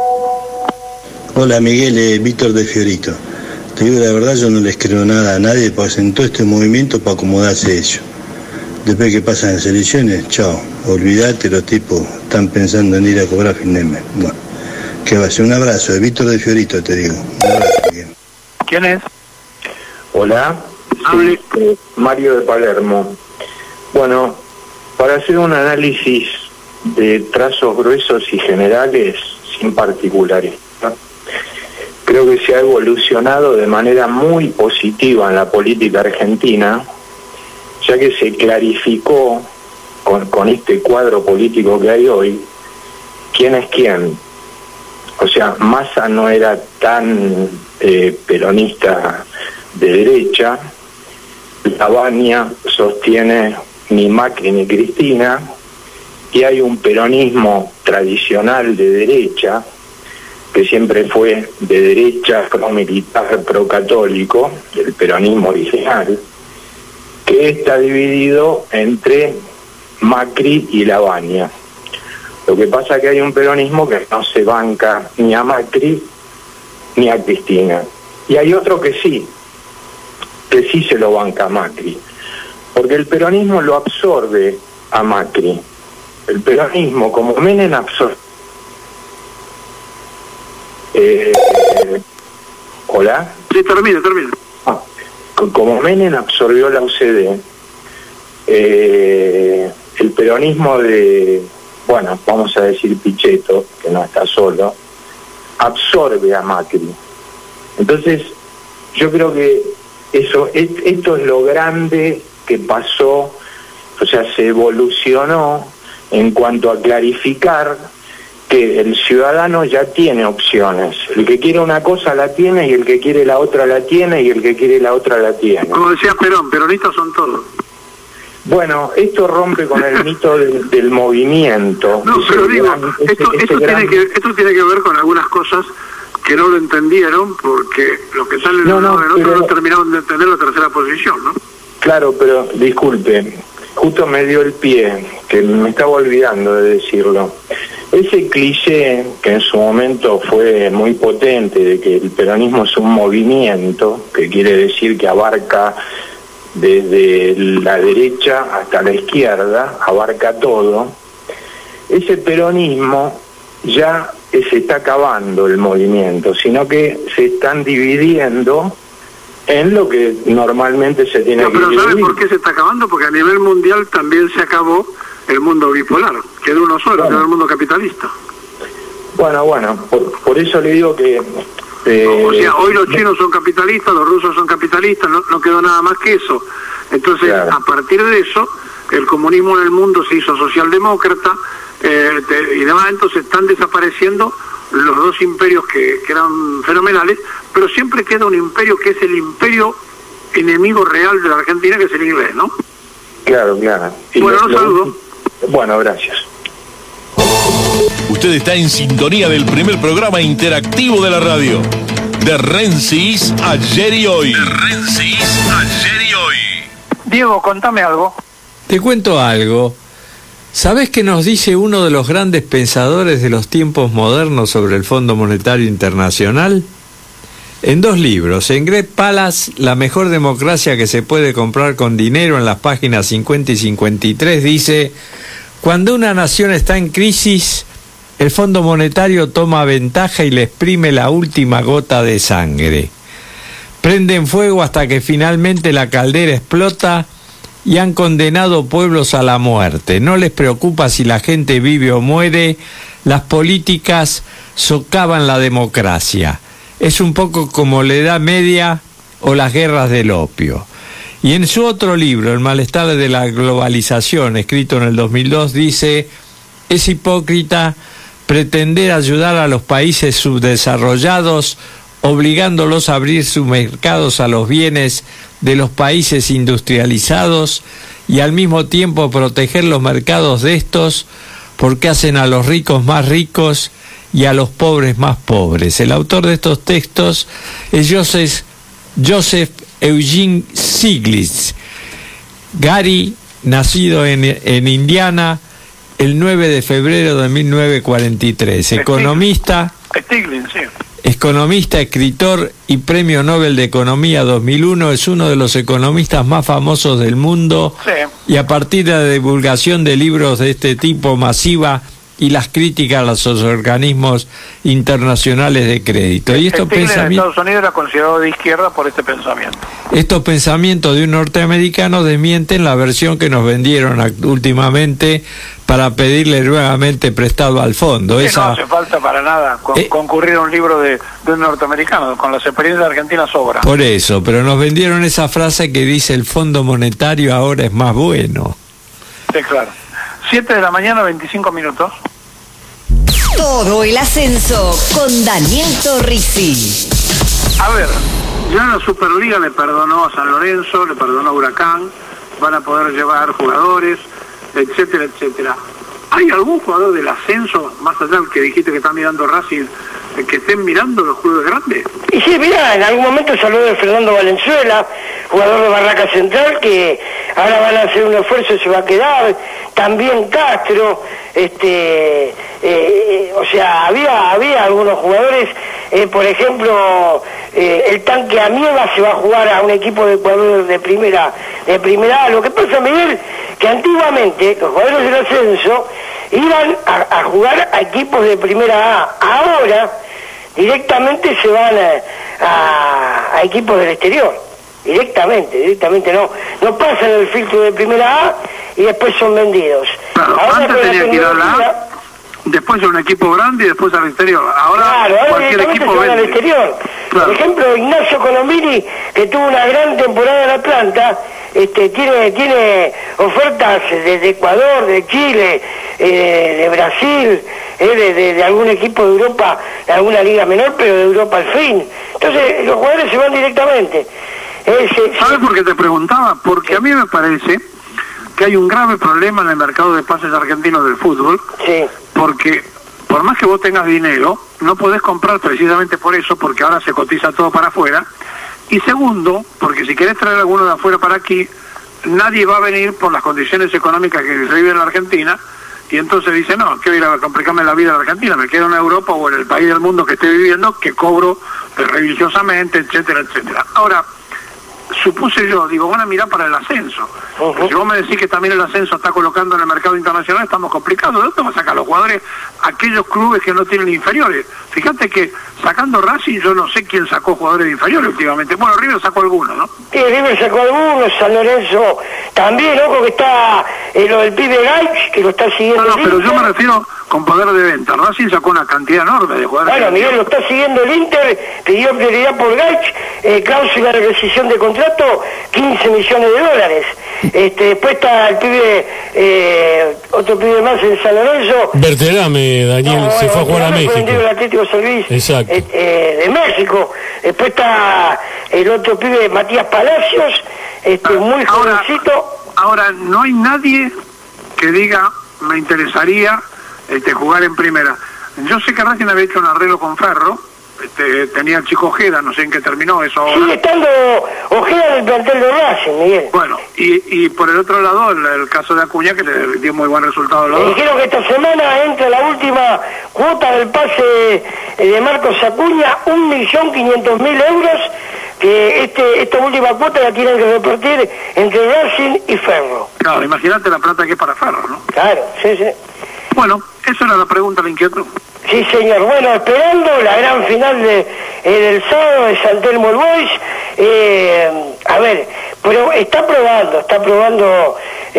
Hola Miguel, Víctor de Fiorito. Te digo la verdad, yo no les creo nada a nadie, porque en todo este movimiento para acomodarse ellos. Después que pasan las elecciones, chao, olvídate, los tipos están pensando en ir a cobrar fin de mes. Bueno, que va a ser un abrazo de Víctor de Fiorito, te digo. Un abrazo, Miguel. ¿Quién es? Hola, sí, Mario de Palermo. Bueno, para hacer un análisis de trazos gruesos y generales, sin particulares, ¿no? Creo que se ha evolucionado de manera muy positiva en la política argentina, ya que se clarificó con este cuadro político que hay hoy, quién es quién. O sea, Massa no era tan peronista de derecha, Lavagna sostiene ni Macri ni Cristina, y hay un peronismo tradicional de derecha, que siempre fue de derecha, pro-militar, pro-católico, el peronismo original, que está dividido entre Macri y Lavagna. Lo que pasa es que hay un peronismo que no se banca ni a Macri ni a Cristina. Y hay otro que sí se lo banca a Macri, porque el peronismo lo absorbe a Macri. El peronismo, como Menem absorbe... ¿Hola? Sí, termina. Como Menem absorbió la UCD, el peronismo de, bueno, vamos a decir Pichetto, que no está solo, absorbe a Macri. Entonces, yo creo que esto es lo grande que pasó, o sea, se evolucionó en cuanto a clarificar que el ciudadano ya tiene opciones. El que quiere una cosa la tiene, y el que quiere la otra la tiene, y el que quiere la otra la tiene. Como decía Perón, peronistas son todos. Bueno, esto rompe con el mito del movimiento. No, pero digo, esto tiene que ver con algunas cosas que no lo entendieron, porque los que salen de un lado del otro no terminaron de entender la tercera posición, ¿no? Claro, pero disculpe, justo me dio el pie, que me estaba olvidando de decirlo. Ese cliché que en su momento fue muy potente, de que el peronismo es un movimiento, que quiere decir que abarca desde la derecha hasta la izquierda, abarca todo, ese peronismo ya se está acabando el movimiento, sino que se están dividiendo en lo que normalmente se tiene que dividir. Pero ¿sabe por qué se está acabando? Porque a nivel mundial también se acabó el mundo bipolar, quedó uno solo, quedó el mundo capitalista. Bueno, por eso le digo que... o sea, hoy los chinos son capitalistas, los rusos son capitalistas, no quedó nada más que eso. Entonces, claro, a partir de eso, el comunismo en el mundo se hizo socialdemócrata y demás, entonces están desapareciendo los dos imperios que eran fenomenales, pero siempre queda un imperio que es el imperio enemigo real de la Argentina, que es el inglés, ¿no? Claro. Y bueno, los saludo. Bueno, gracias. Usted está en sintonía del primer programa interactivo de la radio, de Rensis, ayer y hoy. Diego, contame algo. Te cuento algo. ¿Sabés qué nos dice uno de los grandes pensadores de los tiempos modernos sobre el Fondo Monetario Internacional? En 2 libros, en Great Palace, La mejor democracia que se puede comprar con dinero, en las páginas 50 y 53, dice: cuando una nación está en crisis, el Fondo Monetario toma ventaja y le exprime la última gota de sangre. Prenden fuego hasta que finalmente la caldera explota y han condenado pueblos a la muerte. No les preocupa si la gente vive o muere, las políticas socavan la democracia. Es un poco como la Edad Media o las guerras del opio. Y en su otro libro, El malestar de la globalización, escrito en el 2002, dice: es hipócrita pretender ayudar a los países subdesarrollados obligándolos a abrir sus mercados a los bienes de los países industrializados y al mismo tiempo proteger los mercados de estos, porque hacen a los ricos más ricos y a los pobres más pobres. El autor de estos textos es Joseph Eugene Stiglitz. Gary, nacido en Indiana el 9 de febrero de 1943, economista, escritor y Premio Nobel de Economía 2001, es uno de los economistas más famosos del mundo, y a partir de la divulgación de libros de este tipo masiva y las críticas a los organismos internacionales de crédito. Y estos pensamientos en Estados Unidos era considerado de izquierda por este pensamiento. Estos pensamientos de un norteamericano desmienten la versión que nos vendieron últimamente para pedirle nuevamente prestado al fondo. No hace falta para nada concurrir a un libro de un norteamericano, con las experiencias argentinas sobra. Por eso, pero nos vendieron esa frase que dice el Fondo Monetario ahora es más bueno. Sí, claro. 7 de la mañana, 25 minutos. Todo el ascenso con Daniel Torrisi. A ver, ya la Superliga le perdonó a San Lorenzo, le perdonó a Huracán, van a poder llevar jugadores, etcétera, etcétera. ¿Hay algún jugador del ascenso, más allá del que dijiste que está mirando Racing, que estén mirando los clubes grandes? Y sí, mirá, en algún momento salió de Fernando Valenzuela, jugador de Barraca Central, que ahora van a hacer un esfuerzo y se va a quedar. También Castro, o sea, había algunos jugadores, por ejemplo, el Tanque Amieva se va a jugar a un equipo de Ecuador de primera A. Lo que pasa, Miguel, que antiguamente los jugadores del ascenso iban a jugar a equipos de primera A. Ahora directamente se van a equipos del exterior. Directamente no pasan el filtro de primera A y después son vendidos. Claro, ahora antes tenía que ir a la A, después a un equipo grande y después al exterior. Ahora cualquier equipo se va al exterior. Claro. Por ejemplo, Ignacio Colombini, que tuvo una gran temporada en Atlanta, tiene ofertas desde Ecuador, de Chile, de Brasil, de algún equipo de Europa, de alguna liga menor, pero de Europa al fin. Entonces los jugadores se van directamente. ¿Sabes por qué te preguntaba? Porque a mí me parece que hay un grave problema en el mercado de pases argentinos del fútbol, porque por más que vos tengas dinero, no podés comprar precisamente por eso, porque ahora se cotiza todo para afuera, y segundo, porque si querés traer alguno de afuera para aquí, nadie va a venir por las condiciones económicas que se vive en la Argentina, y entonces dice, no, que voy a ir a complicarme la vida en la Argentina, me quedo en Europa o en el país del mundo que esté viviendo, que cobro religiosamente, etcétera, etcétera. Ahora, supuse yo, digo, van a mirar para el ascenso. Si vos me decís que también el ascenso está colocando en el mercado internacional, estamos complicados. ¿De dónde van a sacar los jugadores aquellos clubes que no tienen inferiores? Fíjate que sacando Racing, yo no sé quién sacó jugadores inferiores últimamente. Bueno, River sacó algunos, ¿no? Sí, River sacó algunos, San Lorenzo también, ojo que está lo del pibe Gaich, que lo está siguiendo. No, pero yo me refiero con poder de venta. Racing sacó una cantidad enorme de jugadores. Bueno, Miguel, lo está siguiendo el Inter, pidió prioridad por Gaich, cláusula de rescisión de contrato, $15 millones. Después está el pibe, otro pibe más en San Lorenzo. Berterame, Daniel, se fue a jugar a México. El Atlético San Luis, exacto. De México. Después está el otro pibe, Matías Palacios, muy jovencito. Ahora, no hay nadie que diga, me interesaría jugar en primera. Yo sé que Racing había hecho un arreglo con Ferro, tenía el chico Ojeda, no sé en qué terminó eso ahora. Sigue estando Ojeda en el plantel de Racing, Miguel. Bueno, y por el otro lado, el caso de Acuña, que le dio muy buen resultado a los dos. Dijeron que esta semana entra la última cuota del pase de Marcos Acuña, 1.500.000 euros, que esta última cuota la tienen que repartir entre Racing y Ferro. Claro, imagínate la plata que es para Ferro, ¿no? Claro, sí. Bueno, esa era la pregunta, la inquietud. Sí, señor. Bueno, esperando la gran final del sábado de San Telmo Boys. A ver, pero está probando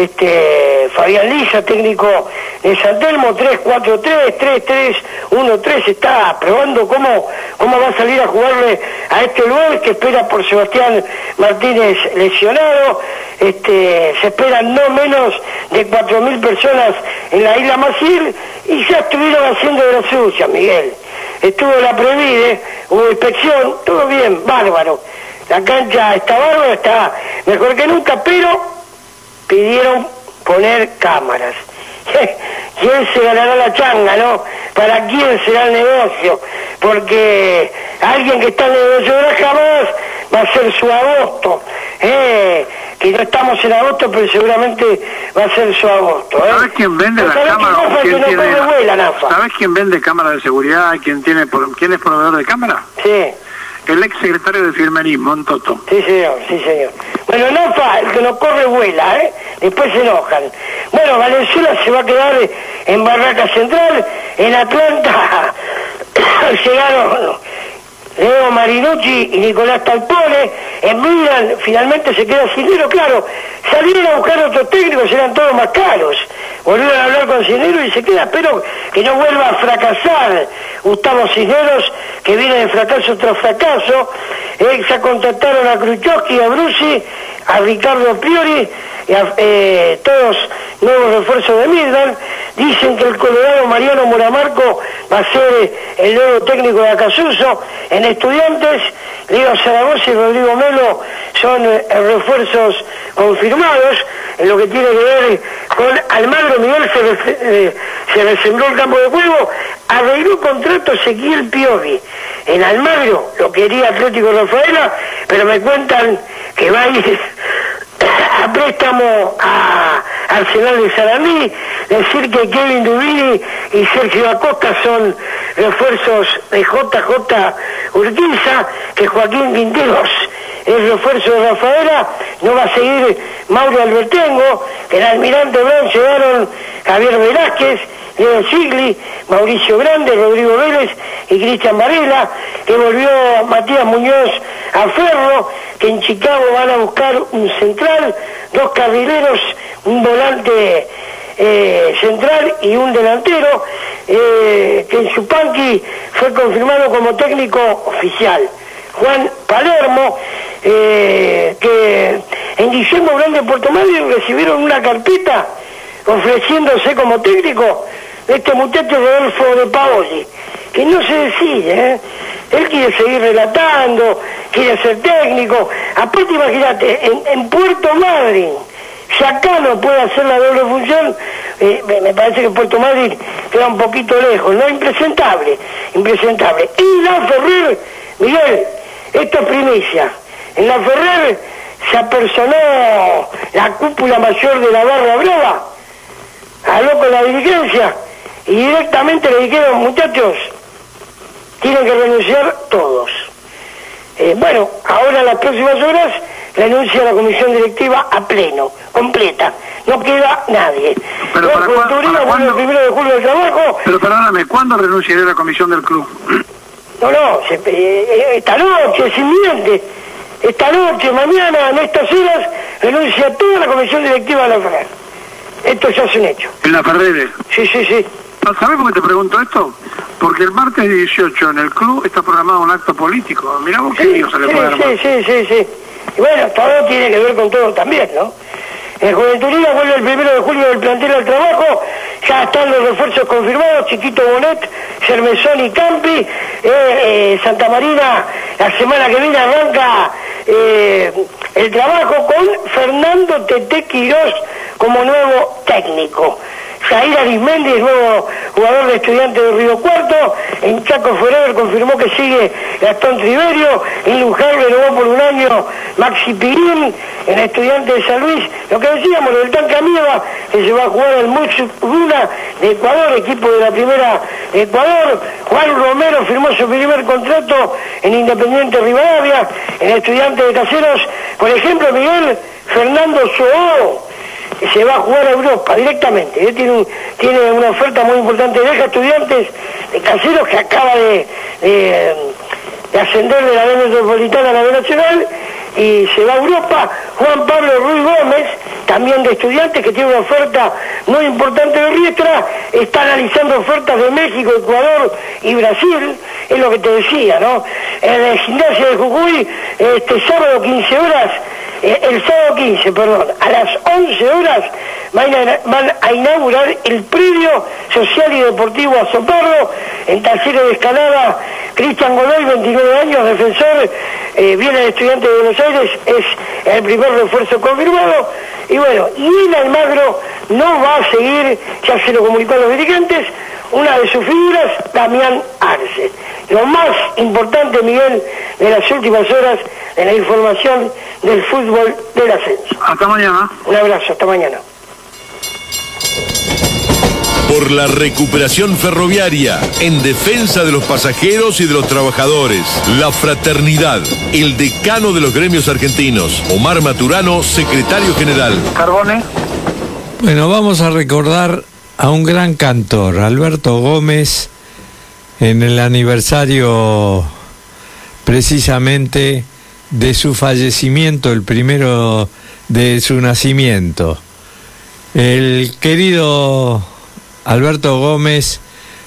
Fabián Lisa, técnico de San Telmo, 3-4-3, 3-3-1-3, está probando cómo va a salir a jugarle a este lugar que espera por Sebastián Martínez lesionado. Se esperan no menos de 4.000 personas en la isla Maciel y ya estuvieron haciendo de la suya, Miguel. Estuvo la Previde, hubo inspección, todo bien, bárbaro. La cancha está bárbara, está mejor que nunca, pero pidieron poner cámaras. ¿Quién se ganará la changa, no? ¿Para quién será el negocio? Porque alguien que está en el negocio de las cámaras va a ser su agosto. Que no estamos en agosto, pero seguramente va a ser su agosto. ¿Sabes quién vende las cámaras? ¿Sabes quién vende cámaras de seguridad? ¿Quién es proveedor de cámaras? Sí. El ex secretario de Firmenismo, Montoto. Sí, señor, sí, señor. Bueno, NAFA, el que no corre vuela, después se enojan. Bueno, Valenzuela se va a quedar en Barraca Central, en Atlanta llegaron Leo Marinucci y Nicolás Talpone, en Milan finalmente se queda Cisneros, claro, salieron a buscar otros técnicos, eran todos más caros, volvieron a hablar con Cisneros y se queda, espero que no vuelva a fracasar Gustavo Cisneros, que viene de fracaso tras fracaso. Ya contactaron a Khrushchevsky, a Brusi, a Ricardo Priori, y a, todos nuevos refuerzos de Midland. Dicen que el colorado Mariano Moramarco va a ser el nuevo técnico de Acasuso. En Estudiantes, Leo Zaragoza y Rodrigo Melo son refuerzos confirmados. En lo que tiene que ver con Almagro, Miguel se resembró el campo de juego, arregló contrato Ezequiel Piovi. En Almagro lo quería Atlético Rafaela, pero me cuentan que va a ir a préstamo a Arsenal de Sarandí. Decir que Kevin Dubini y Sergio Acosta son refuerzos de JJ Urquiza, que Joaquín Quinteros es refuerzo de Rafaela, no va a seguir Mauro Albertengo, que en Almirante Brown llegaron Javier Velázquez, Leo Sigli, Mauricio Grande, Rodrigo Vélez y Cristian Varela, que volvió Matías Muñoz a Ferro, que en Chicago van a buscar un central, 2 carrileros, un volante central y un delantero, que en Chupanqui fue confirmado como técnico oficial. Juan Palermo, que en diciembre Grande Puerto Madryn recibieron una carpeta ofreciéndose como técnico este muchacho Rodolfo de Paoli, que no se decide, él quiere seguir relatando, quiere ser técnico. Aparte, imagínate, en Puerto Madryn, si acá no puede hacer la doble función, me parece que Puerto Madryn queda un poquito lejos, ¿no? Impresentable. Y La Ferrer, Miguel, esto es primicia, en La Ferrer se apersonó la cúpula mayor de la Barra Brava, habló con la dirigencia y directamente le dijeron: muchachos, tienen que renunciar todos. Bueno, ahora en las próximas horas renuncia la comisión directiva a pleno, completa, no queda nadie. Pero ¿para cuándo? El 1 de julio del trabajo. Pero perdóname, ¿cuándo renunciará la comisión del club? No, esta noche, es inminente. Esta noche, mañana, en estas horas, renuncia toda la comisión directiva de La Ferrer. Esto ya es un hecho. ¿En La Ferrer? Sí. ¿Sabes por qué te pregunto esto? Porque el martes 18 en el club está programado un acto político. Mirá vos qué lío se le puede armar. Sí. Y bueno, todo tiene que ver con todo también, ¿no? En Juventuría vuelve el 1 de julio del plantel al trabajo, ya están los refuerzos confirmados: Chiquito Bonet, Cermezón y Campi. Santa Marina la semana que viene arranca el trabajo con Fernando Tete Quirós como nuevo técnico. Jair Arismendi es nuevo jugador de Estudiantes de Río Cuarto. En Chaco Forever confirmó que sigue Gastón Triverio. En Luján renovó por un año Maxi Pirín. En Estudiantes de San Luis, lo que decíamos, el Tanca Mieva, que se va a jugar el Muxuna de Ecuador, equipo de la primera de Ecuador. Juan Romero firmó su primer contrato en Independiente Rivadavia. En Estudiantes de Caseros, por ejemplo, Miguel, Fernando Soó se va a jugar a Europa directamente. Él tiene una oferta muy importante. Deja Estudiantes de Caseros, que acaba de ascender de la B Metropolitana a la B Nacional, y se va a Europa. Juan Pablo Ruiz Gómez, también de Estudiantes, que tiene una oferta muy importante de Riestra, está analizando ofertas de México, Ecuador y Brasil. Es lo que te decía, ¿no? En el gimnasio de Jujuy, sábado 15 horas, el sábado 15, a las 11 horas van a inaugurar el predio social y deportivo Azopardo. En Talleres de Escalada, Cristian Godoy, 29 años, defensor, viene de Estudiantes de Buenos Aires, es el primer refuerzo confirmado. Y bueno, y en Almagro no va a seguir, ya se lo comunicó a los dirigentes, una de sus figuras, Damián Arce. Lo más importante, Miguel, de las últimas horas en la información del fútbol del ascenso. Hasta mañana. Un abrazo, hasta mañana. Por la recuperación ferroviaria, en defensa de los pasajeros y de los trabajadores. La Fraternidad, el decano de los gremios argentinos. Omar Maturano, secretario general. Carbone. Bueno, vamos a recordar a un gran cantor, Alberto Gómez, en el aniversario precisamente de su fallecimiento, el primero de su nacimiento. El querido Alberto Gómez,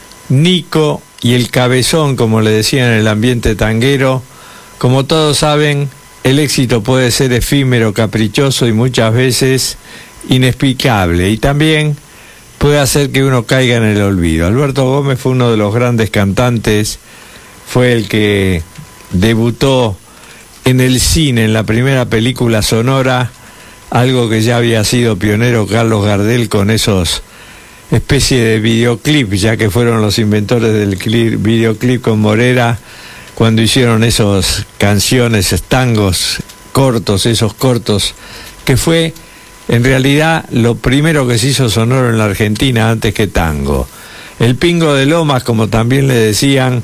Nico y el Cabezón, como le decían en el ambiente tanguero. Como todos saben, el éxito puede ser efímero, caprichoso y muchas veces inexplicable, y también puede hacer que uno caiga en el olvido. Alberto Gómez fue uno de los grandes cantantes, fue el que debutó en el cine, en la primera película sonora, algo que ya había sido pionero Carlos Gardel con esos especie de videoclip, ya que fueron los inventores del videoclip con Morera, cuando hicieron esos canciones, tangos cortos, esos cortos, que fue en realidad lo primero que se hizo sonoro en la Argentina antes que tango. El Pingo de Lomas, como también le decían,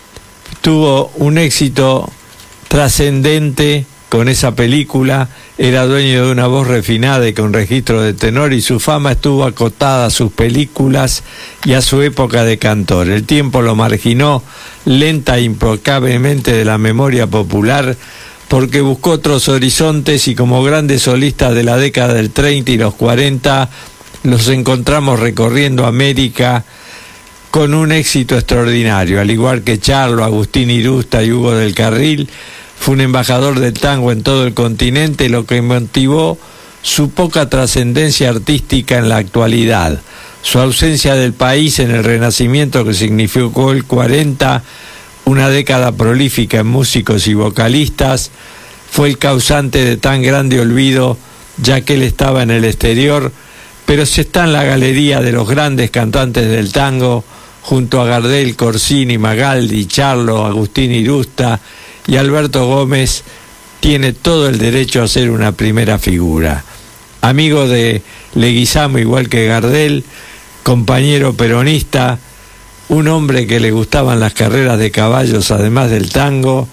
tuvo un éxito trascendente con esa película, era dueño de una voz refinada y con registro de tenor, y su fama estuvo acotada a sus películas y a su época de cantor. El tiempo lo marginó lenta e implacablemente de la memoria popular, porque buscó otros horizontes, y como grandes solistas de la década del 30 y los 40 los encontramos recorriendo América con un éxito extraordinario. Al igual que Charlo, Agustín Irusta y Hugo del Carril, fue un embajador del tango en todo el continente, lo que motivó su poca trascendencia artística en la actualidad. Su ausencia del país en el Renacimiento, que significó el 40, una década prolífica en músicos y vocalistas, fue el causante de tan grande olvido, ya que él estaba en el exterior, pero se está en la galería de los grandes cantantes del tango, junto a Gardel, Corsini, Magaldi, Charlo, Agustín Irusta, y Alberto Gómez tiene todo el derecho a ser una primera figura. Amigo de Leguizamo, igual que Gardel, compañero peronista, un hombre que le gustaban las carreras de caballos además del tango,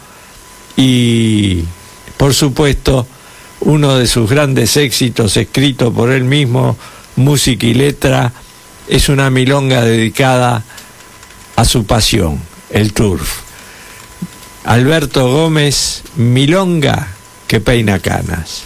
y por supuesto uno de sus grandes éxitos, escrito por él mismo, música y letra, es una milonga dedicada a su pasión, el turf. Alberto Gómez, milonga que peina canas.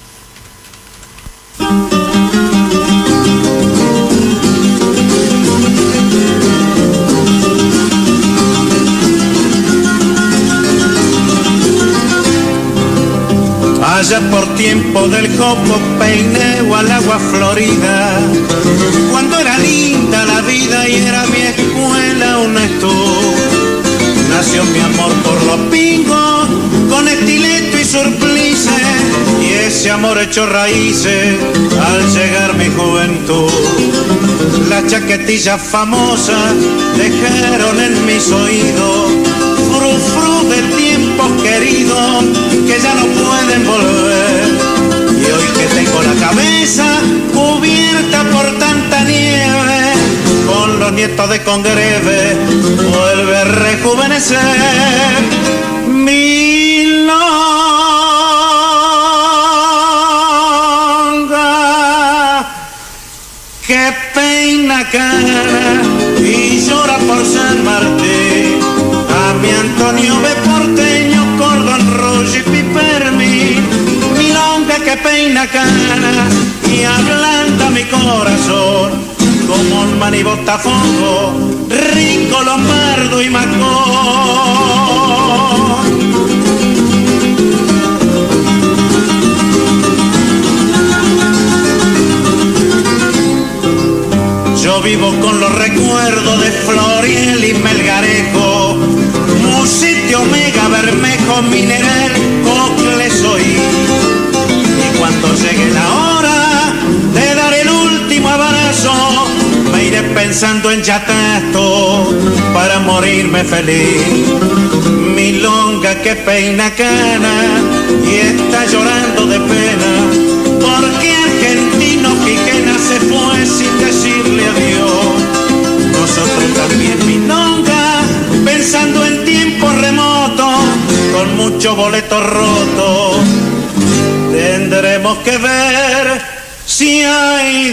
Allá por tiempo del copo peineo al agua florida, cuando era linda la vida y era mi escuela honesto, nació mi amor por los pingos, con estileto y surplice, y ese amor echó raíces al llegar mi juventud. Las chaquetillas famosas dejaron en mis oídos frufru de tiempos queridos que ya no pueden volver. Y hoy que tengo la cabeza cubierta por tanta nieve, con los nietos de Congreve vuelve a rejuvenecer milonga que peina cara y llora por San Martín. A mi Antonio ve porteño, cordón rollo y pipermi, milonga que peina cana y ablanda mi corazón, como un maní botafogo, rico, lombardo y macón. Yo vivo con los recuerdos de Floriel y Melgarejo, Musite, Omega, Bermejo, Mineral, Cocle soy. Y cuando llegue la hora buen yateto para morirme feliz. Milonga que peina cana y está llorando de pena, porque Argentino Quiquena se fue sin decirle adiós. Nosotros también milonga, pensando en tiempos remotos, con muchos boletos rotos, tendremos que ver si hay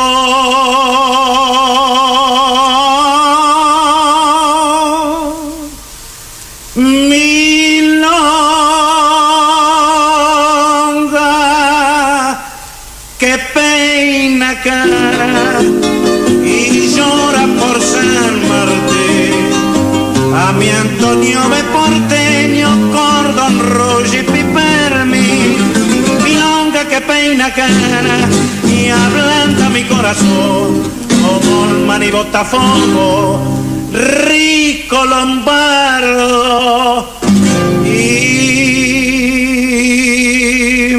Dios. Milonga que peina cara y llora por San Martín, a mi Antonio de Porteño, Cordón Roger y Pipermi. Milonga que peina cara y ablanda mi corazón, como Olman y Botafogo, Rico Lombardo y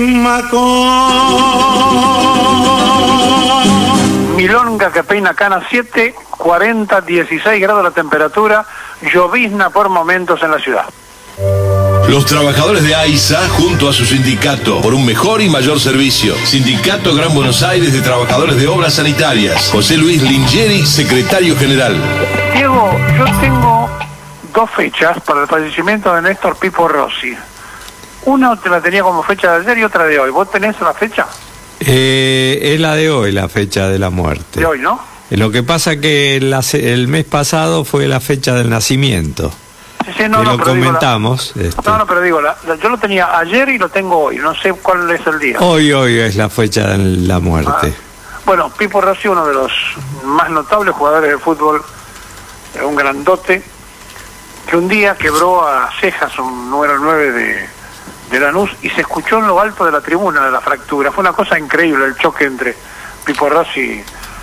Macón. Milonga que peina cana, 7, 40, 16 grados la temperatura, llovizna por momentos en la ciudad. Los trabajadores de AISA, junto a su sindicato, por un mejor y mayor servicio. Sindicato Gran Buenos Aires de Trabajadores de Obras Sanitarias. José Luis Lingeri, secretario general. Diego, yo tengo 2 fechas para el fallecimiento de Néstor Pipo Rossi. Una te la tenía como fecha de ayer y otra de hoy. ¿Vos tenés la fecha? Es la de hoy, la fecha de la muerte. De hoy, ¿no? Lo que pasa que el mes pasado fue la fecha del nacimiento. Sí, no, que no, lo pero comentamos. No, pero digo, yo lo tenía ayer y lo tengo hoy. No sé cuál es el día. Hoy es la fecha de la muerte. Bueno, Pipo Rossi, uno de los más notables jugadores de fútbol, un grandote, que un día quebró a Cejas, un número 9 de Lanús, y se escuchó en lo alto de la tribuna de la fractura. Fue una cosa increíble el choque entre Pipo Rossi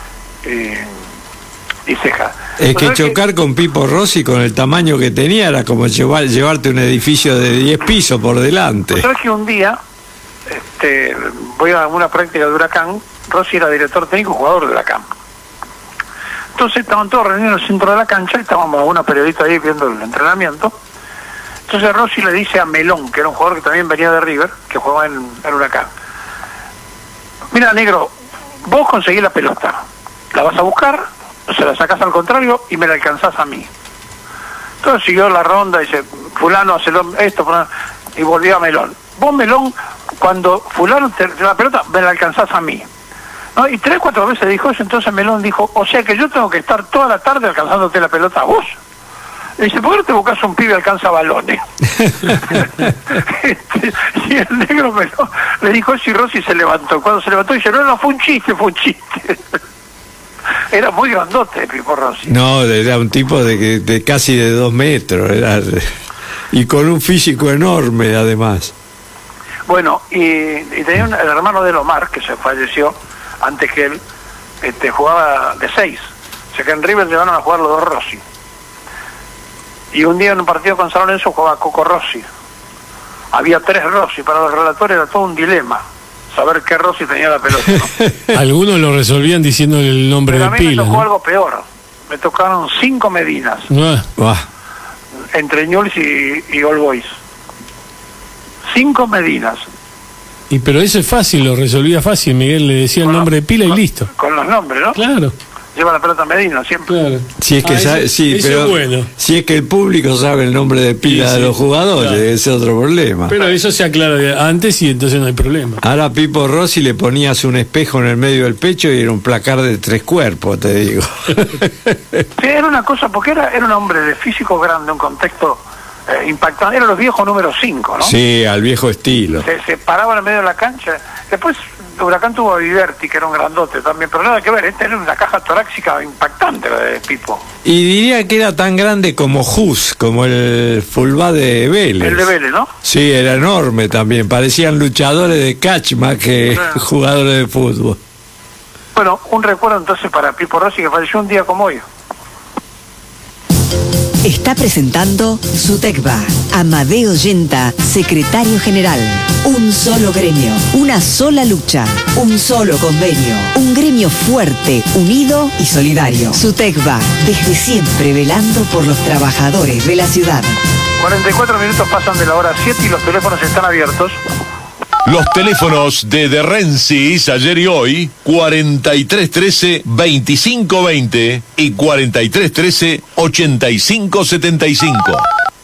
y Cejas. Es que chocar con Pipo Rossi con el tamaño que tenía era como llevarte un edificio de 10 pisos por delante. ¿Sabes que un día voy a una práctica de Huracán? Rossi era director técnico, jugador de Huracán. Entonces estaban todos reunidos en el centro de la cancha y estábamos una periodista ahí viendo el entrenamiento. Entonces Rossi le dice a Melón, que era un jugador que también venía de River, que jugaba en Huracán: mira, negro, vos conseguís la pelota, la vas a buscar, se la sacás al contrario y me la alcanzás a mí. Entonces siguió la ronda y dice: fulano hace esto, fulano, y volvió a Melón: vos, Melón, cuando fulano te la pelota, me la alcanzás a mí, ¿no? Y 3, 4 veces dijo eso. Entonces Melón dijo: o sea que yo tengo que estar toda la tarde alcanzándote la pelota a vos. Le dice: ¿por qué no te buscas un pibe alcanza balones? Y el negro Melón le dijo eso y Rossi se levantó. Cuando se levantó dice: no, fue un chiste. Era muy grandote Pipo Rossi. No, era un tipo de casi de 2 metros, y con un físico enorme además. Bueno, y tenía el hermano de Omar, que se falleció antes que él, jugaba de 6. O sea que en River llegaron a jugar los 2 Rossi. Y un día en un partido con San Lorenzo jugaba Coco Rossi. Había 3 Rossi, para los relatores era todo un dilema saber qué Rossi tenía la pelota, ¿no? Algunos lo resolvían diciéndole el nombre Pero de a mí pila. me tocó ¿no? algo peor. Me tocaron 5 Medinas entre Newell's y All Boys. 5 Medinas. Y pero eso es fácil, lo resolvía fácil. Miguel le decía el nombre de pila y listo. Con los nombres, ¿no? Claro. Lleva la pelota Medina siempre. Claro. Si es que pero es bueno. si es que el público sabe el nombre de pila de los jugadores, claro. Ese es otro problema. Pero eso se aclara antes y entonces no hay problema. Ahora a Pipo Rossi le ponías un espejo en el medio del pecho y era un placar de 3 cuerpos, te digo. Sí, era una cosa, porque era un hombre de físico grande, un contexto impactante. Eran los viejos número 5, ¿no? Sí, al viejo estilo. Se paraba en el medio de la cancha. Después Huracán tuvo a Viverti, que era un grandote también, pero nada que ver. Era una caja torácica impactante la de Pipo. Y diría que era tan grande como Hus, como el fullback de Vélez. El de Vélez, ¿no? Sí, era enorme también. Parecían luchadores de catch más que jugadores de fútbol. Bueno, un recuerdo entonces para Pipo Rossi, que falleció un día como hoy. está presentando su TECVA. Amadeo Yenta, secretario general. Un solo gremio, una sola lucha, un solo convenio. Un gremio fuerte, unido y solidario. Su TECVA, desde siempre velando por los trabajadores de la ciudad. 44 minutos pasan de la hora 7 y los teléfonos están abiertos. Los teléfonos de Rensis ayer y hoy, 4313-2520 y 4313-8575.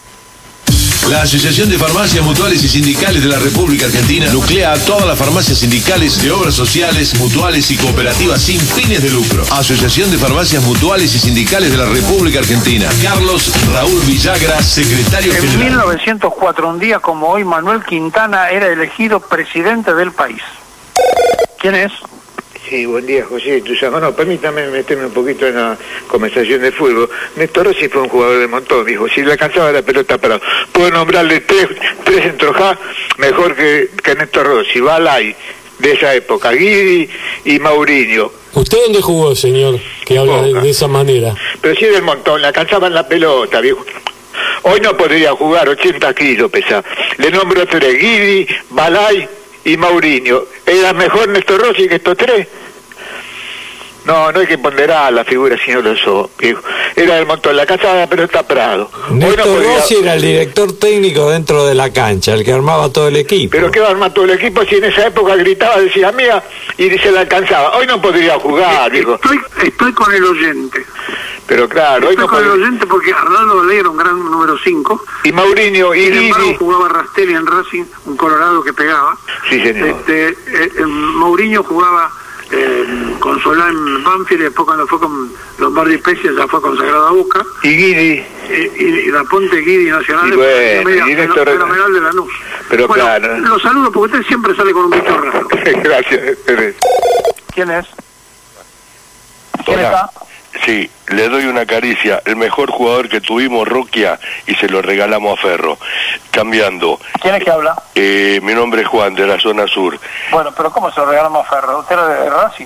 La Asociación de Farmacias Mutuales y Sindicales de la República Argentina nuclea a todas las farmacias sindicales de obras sociales, mutuales y cooperativas sin fines de lucro. Asociación de Farmacias Mutuales y Sindicales de la República Argentina. Carlos Raúl Villagra, secretario general. En 1904, un día como hoy, Manuel Quintana era elegido presidente del país. ¿Quién es? Sí, buen día, José. No, permítame meterme un poquito en la conversación de fútbol. Néstor Rossi fue un jugador de montón, dijo. Si le alcanzaba la pelota parado. Puedo nombrarle tres centrojá mejor que Néstor Rossi. Balay, de esa época. Guidi y Mourinho. ¿Usted dónde jugó, señor? Que habla de esa manera. Pero sí del montón, le alcanzaban la pelota, viejo. Hoy no podría jugar, 80 kilos pesa. Le nombro tres, Guidi, Balay y Mourinho. ¿Era mejor Néstor Rossi que estos tres? No hay que ponderar la figura, señor Oso, viejo. Era del montón, la casa pero está Prado. Néstor Rossi era el director técnico dentro de la cancha, el que armaba todo el equipo. ¿Pero qué va a armar todo el equipo si en esa época gritaba, decía mía, y se la alcanzaba? Hoy no podría jugar, viejo. Estoy con el oyente. Pero claro, hoy no con el oyente porque Arnaldo Valera era un gran número 5. Y Mourinho y Sin embargo, jugaba Rastelli en Racing, un colorado que pegaba. Sí, señor. Mourinho jugaba con Solá en Banfield, y después cuando fue con Lombardi Spezia ya fue consagrado a Boca. Y Guidi. Y Da Ponte, Guidi Nacional, y bueno, fenomenal de Lanús. Pero bueno, claro. Lo saludo porque usted siempre sale con un bicho raro. Gracias. ¿Quién es? ¿Quién está? Sí, le doy una caricia. El mejor jugador que tuvimos, Roquia, y se lo regalamos a Ferro. Cambiando. ¿Quién es que habla? Mi nombre es Juan, de la zona sur. Bueno, pero ¿cómo se lo regalamos a Ferro? ¿Usted era de Racing?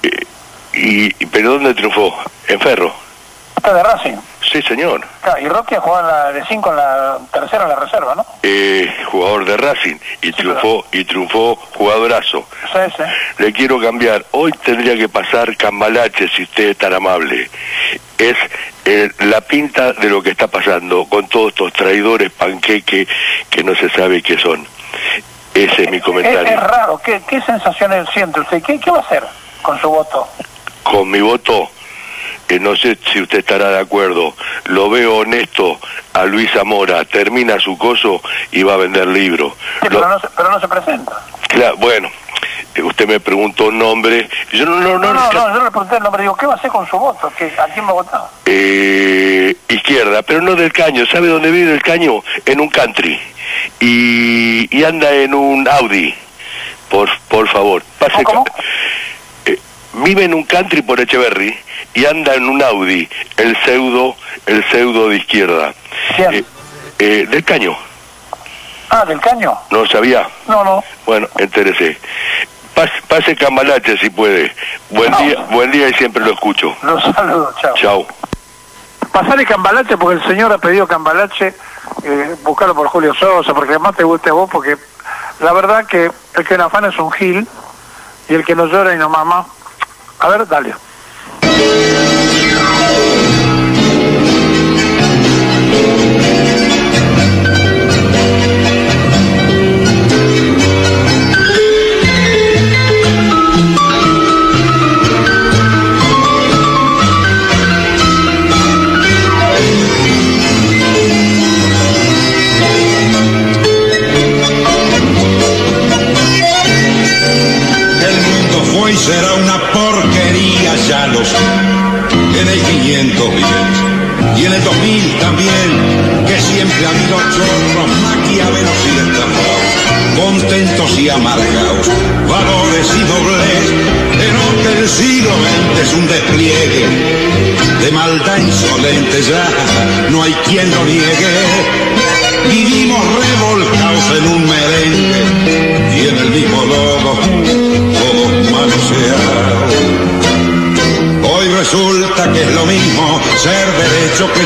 ¿Pero dónde triunfó? ¿En Ferro? ¿Usted de Racing? Sí, señor. Claro, y Roquia jugaba de 5 en la tercera en la reserva, ¿no? Jugador de Racing, y triunfó jugadorazo. Sí. Le quiero cambiar. Hoy tendría que pasar Cambalache, si usted es tan amable. Es la pinta de lo que está pasando con todos estos traidores panqueque que no se sabe qué son. Ese es mi comentario. Es raro. ¿Qué sensaciones siente usted? ¿Qué va a hacer con su voto? Con mi voto, no sé si usted estará de acuerdo, lo veo honesto a Luis Zamora, termina su coso y va a vender libros. Sí, pero no se presenta. Claro, bueno, usted me preguntó un nombre, yo no, yo le pregunté el nombre, digo, ¿qué va a hacer con su voto? ¿A quién va a votar? Izquierda, pero no del Caño. ¿Sabe dónde vive el Caño? En un country, y anda en un Audi, por favor, pase. ¿Cómo? Vive en un country por Echeverry y anda en un Audi, el pseudo de izquierda. ¿Quién? Del Caño. Ah, ¿del Caño? ¿No sabía? No. Bueno, entérese. Pase Cambalache si puede. Buen día y siempre lo escucho. Los saludo, chao. Chao. Pasale Cambalache porque el señor ha pedido Cambalache, buscarlo por Julio Sosa, porque además te guste a vos, porque la verdad que el que no afana es un gil y el que no llora y no mama. A ver, dale. Hoy será una porquería, ya lo sé. En el 510 y en el 2000 también, que siempre ha habido chorros, maquiavelos y destapados, contentos y amargados, valores y doblez, pero que el siglo XX es un despliegue de maldad insolente, ya no hay quien lo niegue. Vivimos revolcados en un merengue y en el mismo lodo todos manoseados. Hoy resulta que es lo mismo ser derecho que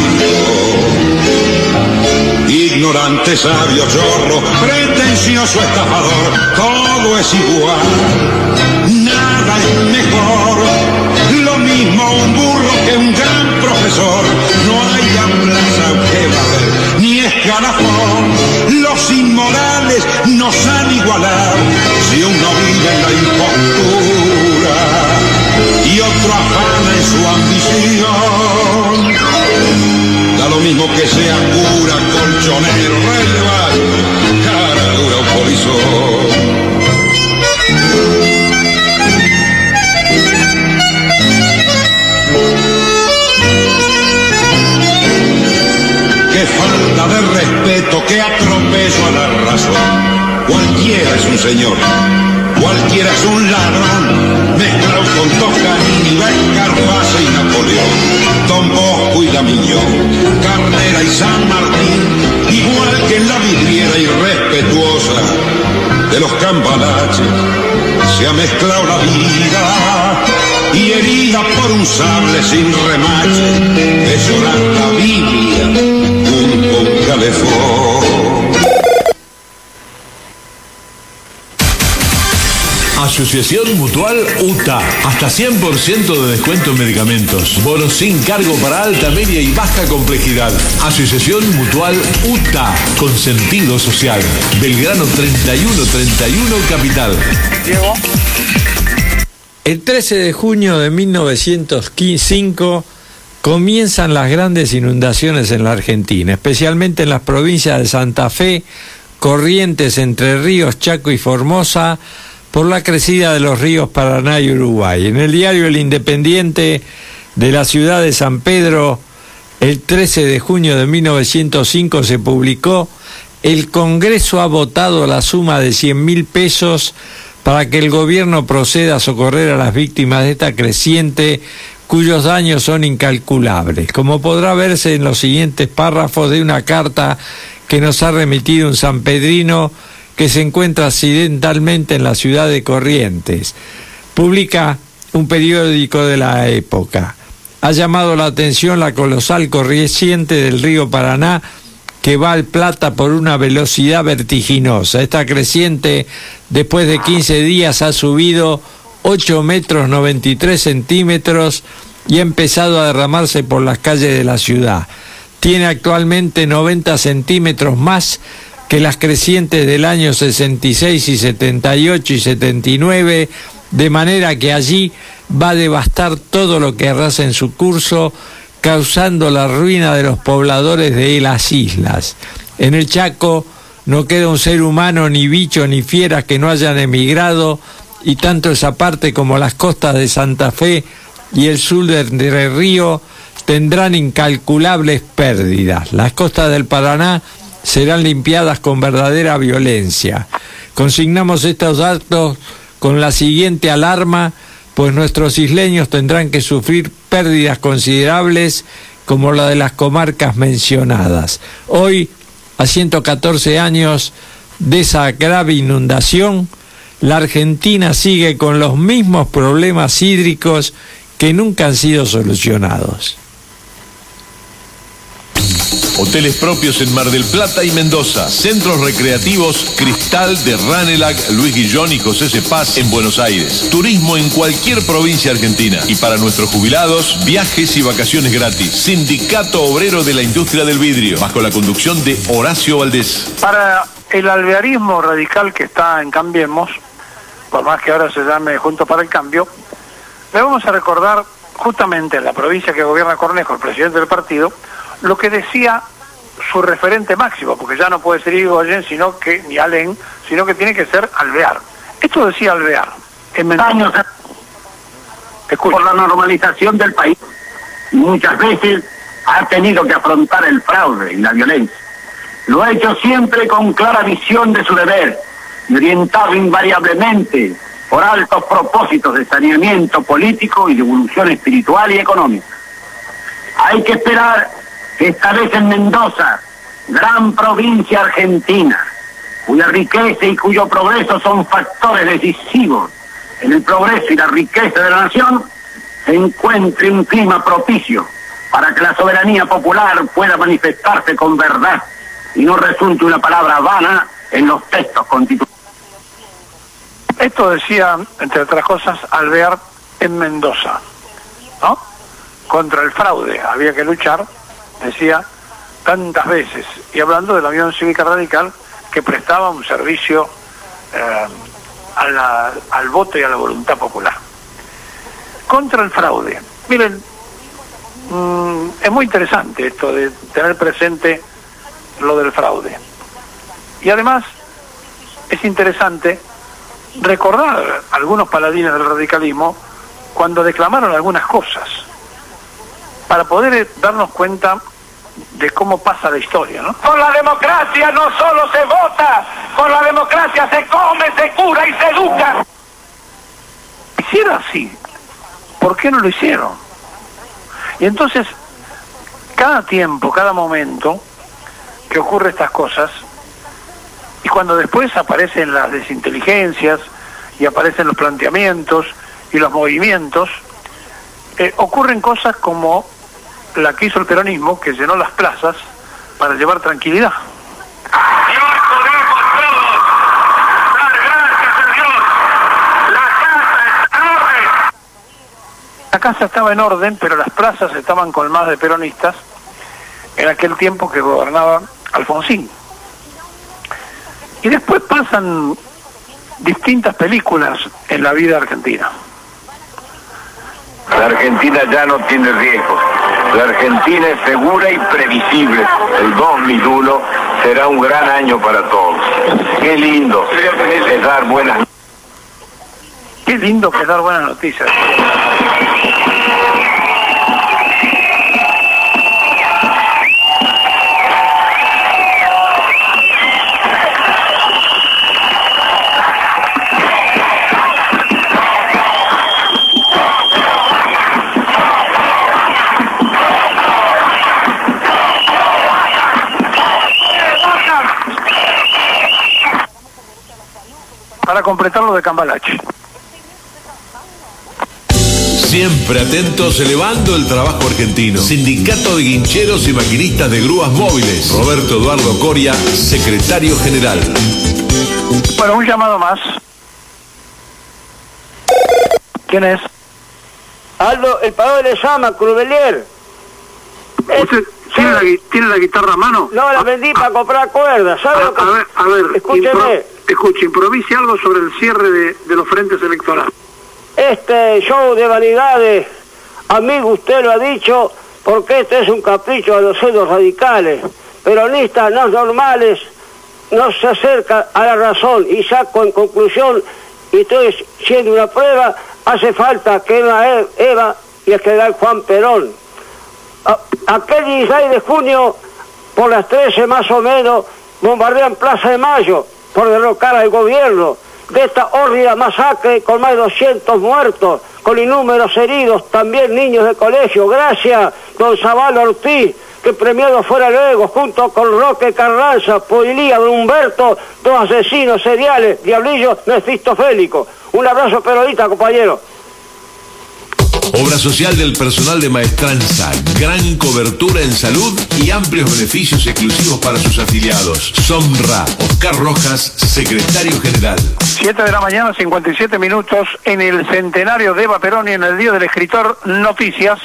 traidor. Ignorante, sabio, chorro, pretencioso, estafador, todo es igual, nada es mejor. Lo mismo un burro que un gran profesor, no hay plaza que va a haber, ni escalafón. Los inmorales nos han igualado, si uno vive en la impostura y otro afana en su ambición. Da lo mismo que sea cura, colchonero, rey de baño, cara dura o polizón. Qué falta de respeto, qué atropello a la razón. Cualquiera es un señor, cualquiera es un ladrón, mezclado con Toscanini, Carpasa y Napoleón, Don Bosco y Damiñón, Carnera y San Martín, igual que en la vidriera irrespetuosa de los cambalaches, se ha mezclado la vida y herida por un sable sin remache, es llorar la Biblia junto a un calefón. Asociación Mutual UTA. Hasta 100% de descuento en medicamentos. Bonos sin cargo para alta, media y baja complejidad. Asociación Mutual UTA. Con sentido social. Belgrano 3131 Capital. Diego. El 13 de junio de 1905 comienzan las grandes inundaciones en la Argentina, especialmente en las provincias de Santa Fe, Corrientes, Entre Ríos, Chaco y Formosa, por la crecida de los ríos Paraná y Uruguay. En el diario El Independiente de la ciudad de San Pedro, el 13 de junio de 1905 se publicó: el Congreso ha votado la suma de 100.000 pesos para que el gobierno proceda a socorrer a las víctimas de esta creciente, cuyos daños son incalculables, como podrá verse en los siguientes párrafos de una carta que nos ha remitido un sanpedrino que se encuentra accidentalmente en la ciudad de Corrientes. Publica un periódico de la época. Ha llamado la atención la colosal corriente del río Paraná, que va al Plata por una velocidad vertiginosa. Esta creciente, después de 15 días, ha subido 8 metros 93 centímetros y ha empezado a derramarse por las calles de la ciudad. Tiene actualmente 90 centímetros más que las crecientes del año 66 y 78 y 79, de manera que allí va a devastar todo lo que arrasa en su curso, causando la ruina de los pobladores de las islas. En el Chaco no queda un ser humano, ni bicho, ni fieras que no hayan emigrado, y tanto esa parte como las costas de Santa Fe y el sur de Entre Ríos tendrán incalculables pérdidas. Las costas del Paraná serán limpiadas con verdadera violencia. Consignamos estos datos con la siguiente alarma, pues nuestros isleños tendrán que sufrir pérdidas considerables como la de las comarcas mencionadas. Hoy, a 114 años de esa grave inundación, la Argentina sigue con los mismos problemas hídricos que nunca han sido solucionados. Hoteles propios en Mar del Plata y Mendoza. Centros recreativos Cristal de Ranelagh, Luis Guillón y José Cepaz en Buenos Aires. Turismo en cualquier provincia argentina. Y para nuestros jubilados, viajes y vacaciones gratis. Sindicato Obrero de la Industria del Vidrio, bajo la conducción de Horacio Valdés. Para el alvearismo radical que está en Cambiemos, por más que ahora se llame Juntos para el Cambio, le vamos a recordar justamente en la provincia que gobierna Cornejo, el presidente del partido, lo que decía su referente máximo, porque ya no puede ser Irigoyen, ni Alén, sino que tiene que ser Alvear. Esto decía Alvear. En años por la normalización del país, muchas veces ha tenido que afrontar el fraude y la violencia. Lo ha hecho siempre con clara visión de su deber y orientado invariablemente por altos propósitos de saneamiento político y de evolución espiritual y económica. Hay que esperar que esta vez en Mendoza, gran provincia argentina, cuya riqueza y cuyo progreso son factores decisivos en el progreso y la riqueza de la nación, se encuentre un clima propicio para que la soberanía popular pueda manifestarse con verdad y no resulte una palabra vana en los textos constitucionales. Esto decía, entre otras cosas, Alvear en Mendoza, ¿no? Contra el fraude había que luchar, decía, tantas veces, y hablando de la Unión Cívica Radical, que prestaba un servicio al voto y a la voluntad popular. Contra el fraude. Miren, es muy interesante esto de tener presente lo del fraude. Y además es interesante recordar a algunos paladines del radicalismo cuando declamaron algunas cosas, para poder darnos cuenta de cómo pasa la historia, ¿no? Con la democracia no solo se vota, con la democracia se come, se cura y se educa. Si era así, ¿por qué no lo hicieron? Y entonces, cada tiempo, cada momento que ocurre estas cosas, y cuando después aparecen las desinteligencias y aparecen los planteamientos y los movimientos, ocurren cosas como la que hizo el peronismo, que llenó las plazas para llevar tranquilidad. La casa estaba en orden, pero las plazas estaban colmadas de peronistas en aquel tiempo que gobernaba Alfonsín. Y después pasan distintas películas en la vida argentina. La Argentina ya no tiene riesgos. La Argentina es segura y previsible. El 2001 será un gran año para todos. Qué lindo es dar buenas noticias. Qué lindo que dar buenas noticias. Para completarlo de Cambalache. Siempre atentos, elevando el trabajo argentino. Sindicato de Guincheros y Maquinistas de Grúas Móviles. Roberto Eduardo Coria, secretario general. Bueno, un llamado más. ¿Quién es? Aldo, el pago le llama, Crubelier. ¿Usted tiene la guitarra a mano? No, la vendí para comprar cuerdas, ¿sabe? A ver, escúcheme. Escuche, improvise algo sobre el cierre de los frentes electorales. Este show de vanidades, amigo, usted lo ha dicho, porque este es un capricho a los celos radicales. Peronistas no normales no se acercan a la razón, y saco en conclusión, y estoy siendo una prueba, hace falta que Eva y el general Juan Perón. Aquel 16 de junio, por las 13 más o menos, bombardean Plaza de Mayo por derrocar al gobierno de esta hórrida masacre con más de 200 muertos, con innúmeros heridos, también niños de colegio. Gracias, don Zavala Ortiz, que premiado fuera luego, junto con Roque Carranza, Poilía, don Humberto, dos asesinos seriales, Diablillo, Mefistofélico. Un abrazo peronista, compañero. Obra social del personal de Maestranza, gran cobertura en salud y amplios beneficios exclusivos para sus afiliados. Sonra, Oscar Rojas, secretario general. 7 de la mañana, 57 minutos, en el centenario de Eva Perón y en el Día del Escritor, noticias.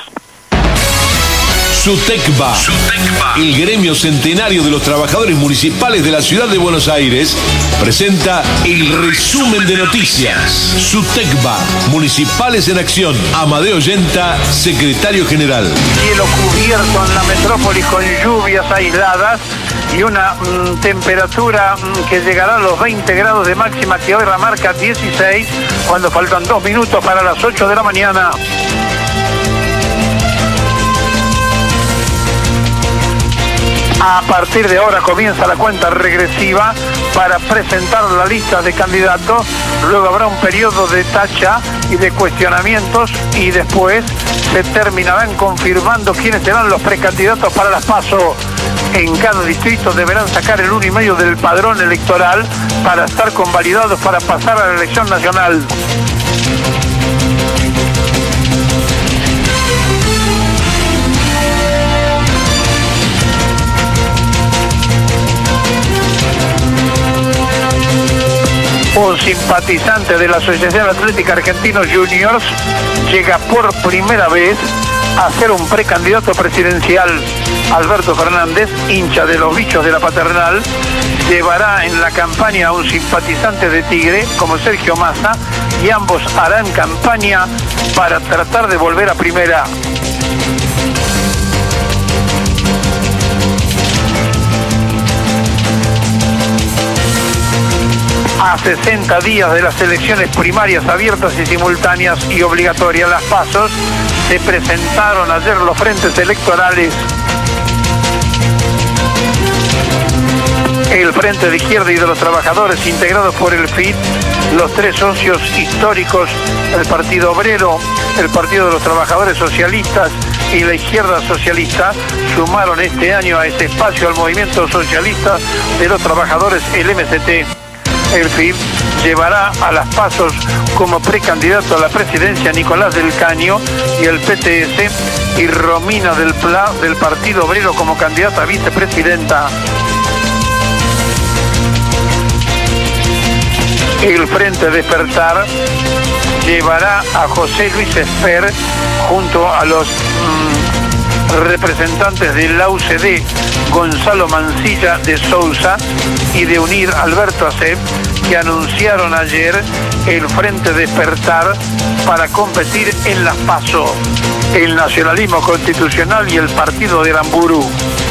SUTECBA, el gremio centenario de los trabajadores municipales de la ciudad de Buenos Aires, presenta el resumen de noticias. SUTECBA, Municipales en Acción. Amadeo Yenta, secretario general. Cielo cubierto en la metrópoli con lluvias aisladas y una temperatura que llegará a los 20 grados de máxima, que hoy la marca 16, cuando faltan 2 minutos para las 8 de la mañana. A partir de ahora comienza la cuenta regresiva para presentar la lista de candidatos. Luego habrá un periodo de tacha y de cuestionamientos y después se terminarán confirmando quiénes serán los precandidatos para las PASO. En cada distrito deberán sacar el 1,5 del padrón electoral para estar convalidados para pasar a la elección nacional. un simpatizante de la Asociación Atlética Argentinos Juniors, llega por primera vez a ser un precandidato presidencial. Alberto Fernández, hincha de los bichos de la Paternal, llevará en la campaña a un simpatizante de Tigre como Sergio Massa, y ambos harán campaña para tratar de volver a primera. A 60 días de las elecciones primarias abiertas y simultáneas y obligatorias, las PASO, se presentaron ayer los frentes electorales. El Frente de Izquierda y de los Trabajadores, integrados por el FIT, los tres socios históricos, el Partido Obrero, el Partido de los Trabajadores Socialistas y la Izquierda Socialista, sumaron este año a ese espacio al movimiento socialista de los trabajadores, el MCT. El FIT llevará a las PASO como precandidato a la presidencia a Nicolás del Caño, y el PTS y Romina del Pla del Partido Obrero como candidata a vicepresidenta. El Frente Despertar llevará a José Luis Esper junto a los representantes de la UCD, Gonzalo Mancilla de Sousa, y de Unir, Alberto Acep, que anunciaron ayer el Frente Despertar para competir en las PASO, el Nacionalismo Constitucional y el Partido de Aramburu.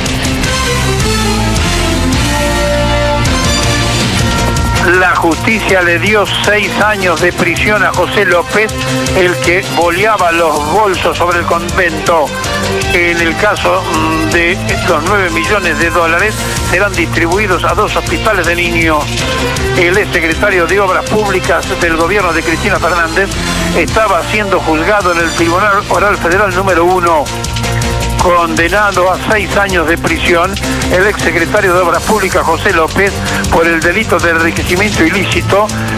La justicia le dio 6 años de prisión a José López, el que boleaba los bolsos sobre el convento. En el caso de los 9 millones de dólares, serán distribuidos a 2 hospitales de niños. El exsecretario de Obras Públicas del gobierno de Cristina Fernández estaba siendo juzgado en el Tribunal Oral Federal número 1. Condenado a 6 años de prisión, el exsecretario de Obras Públicas José López, por el delito de enriquecimiento ilícito,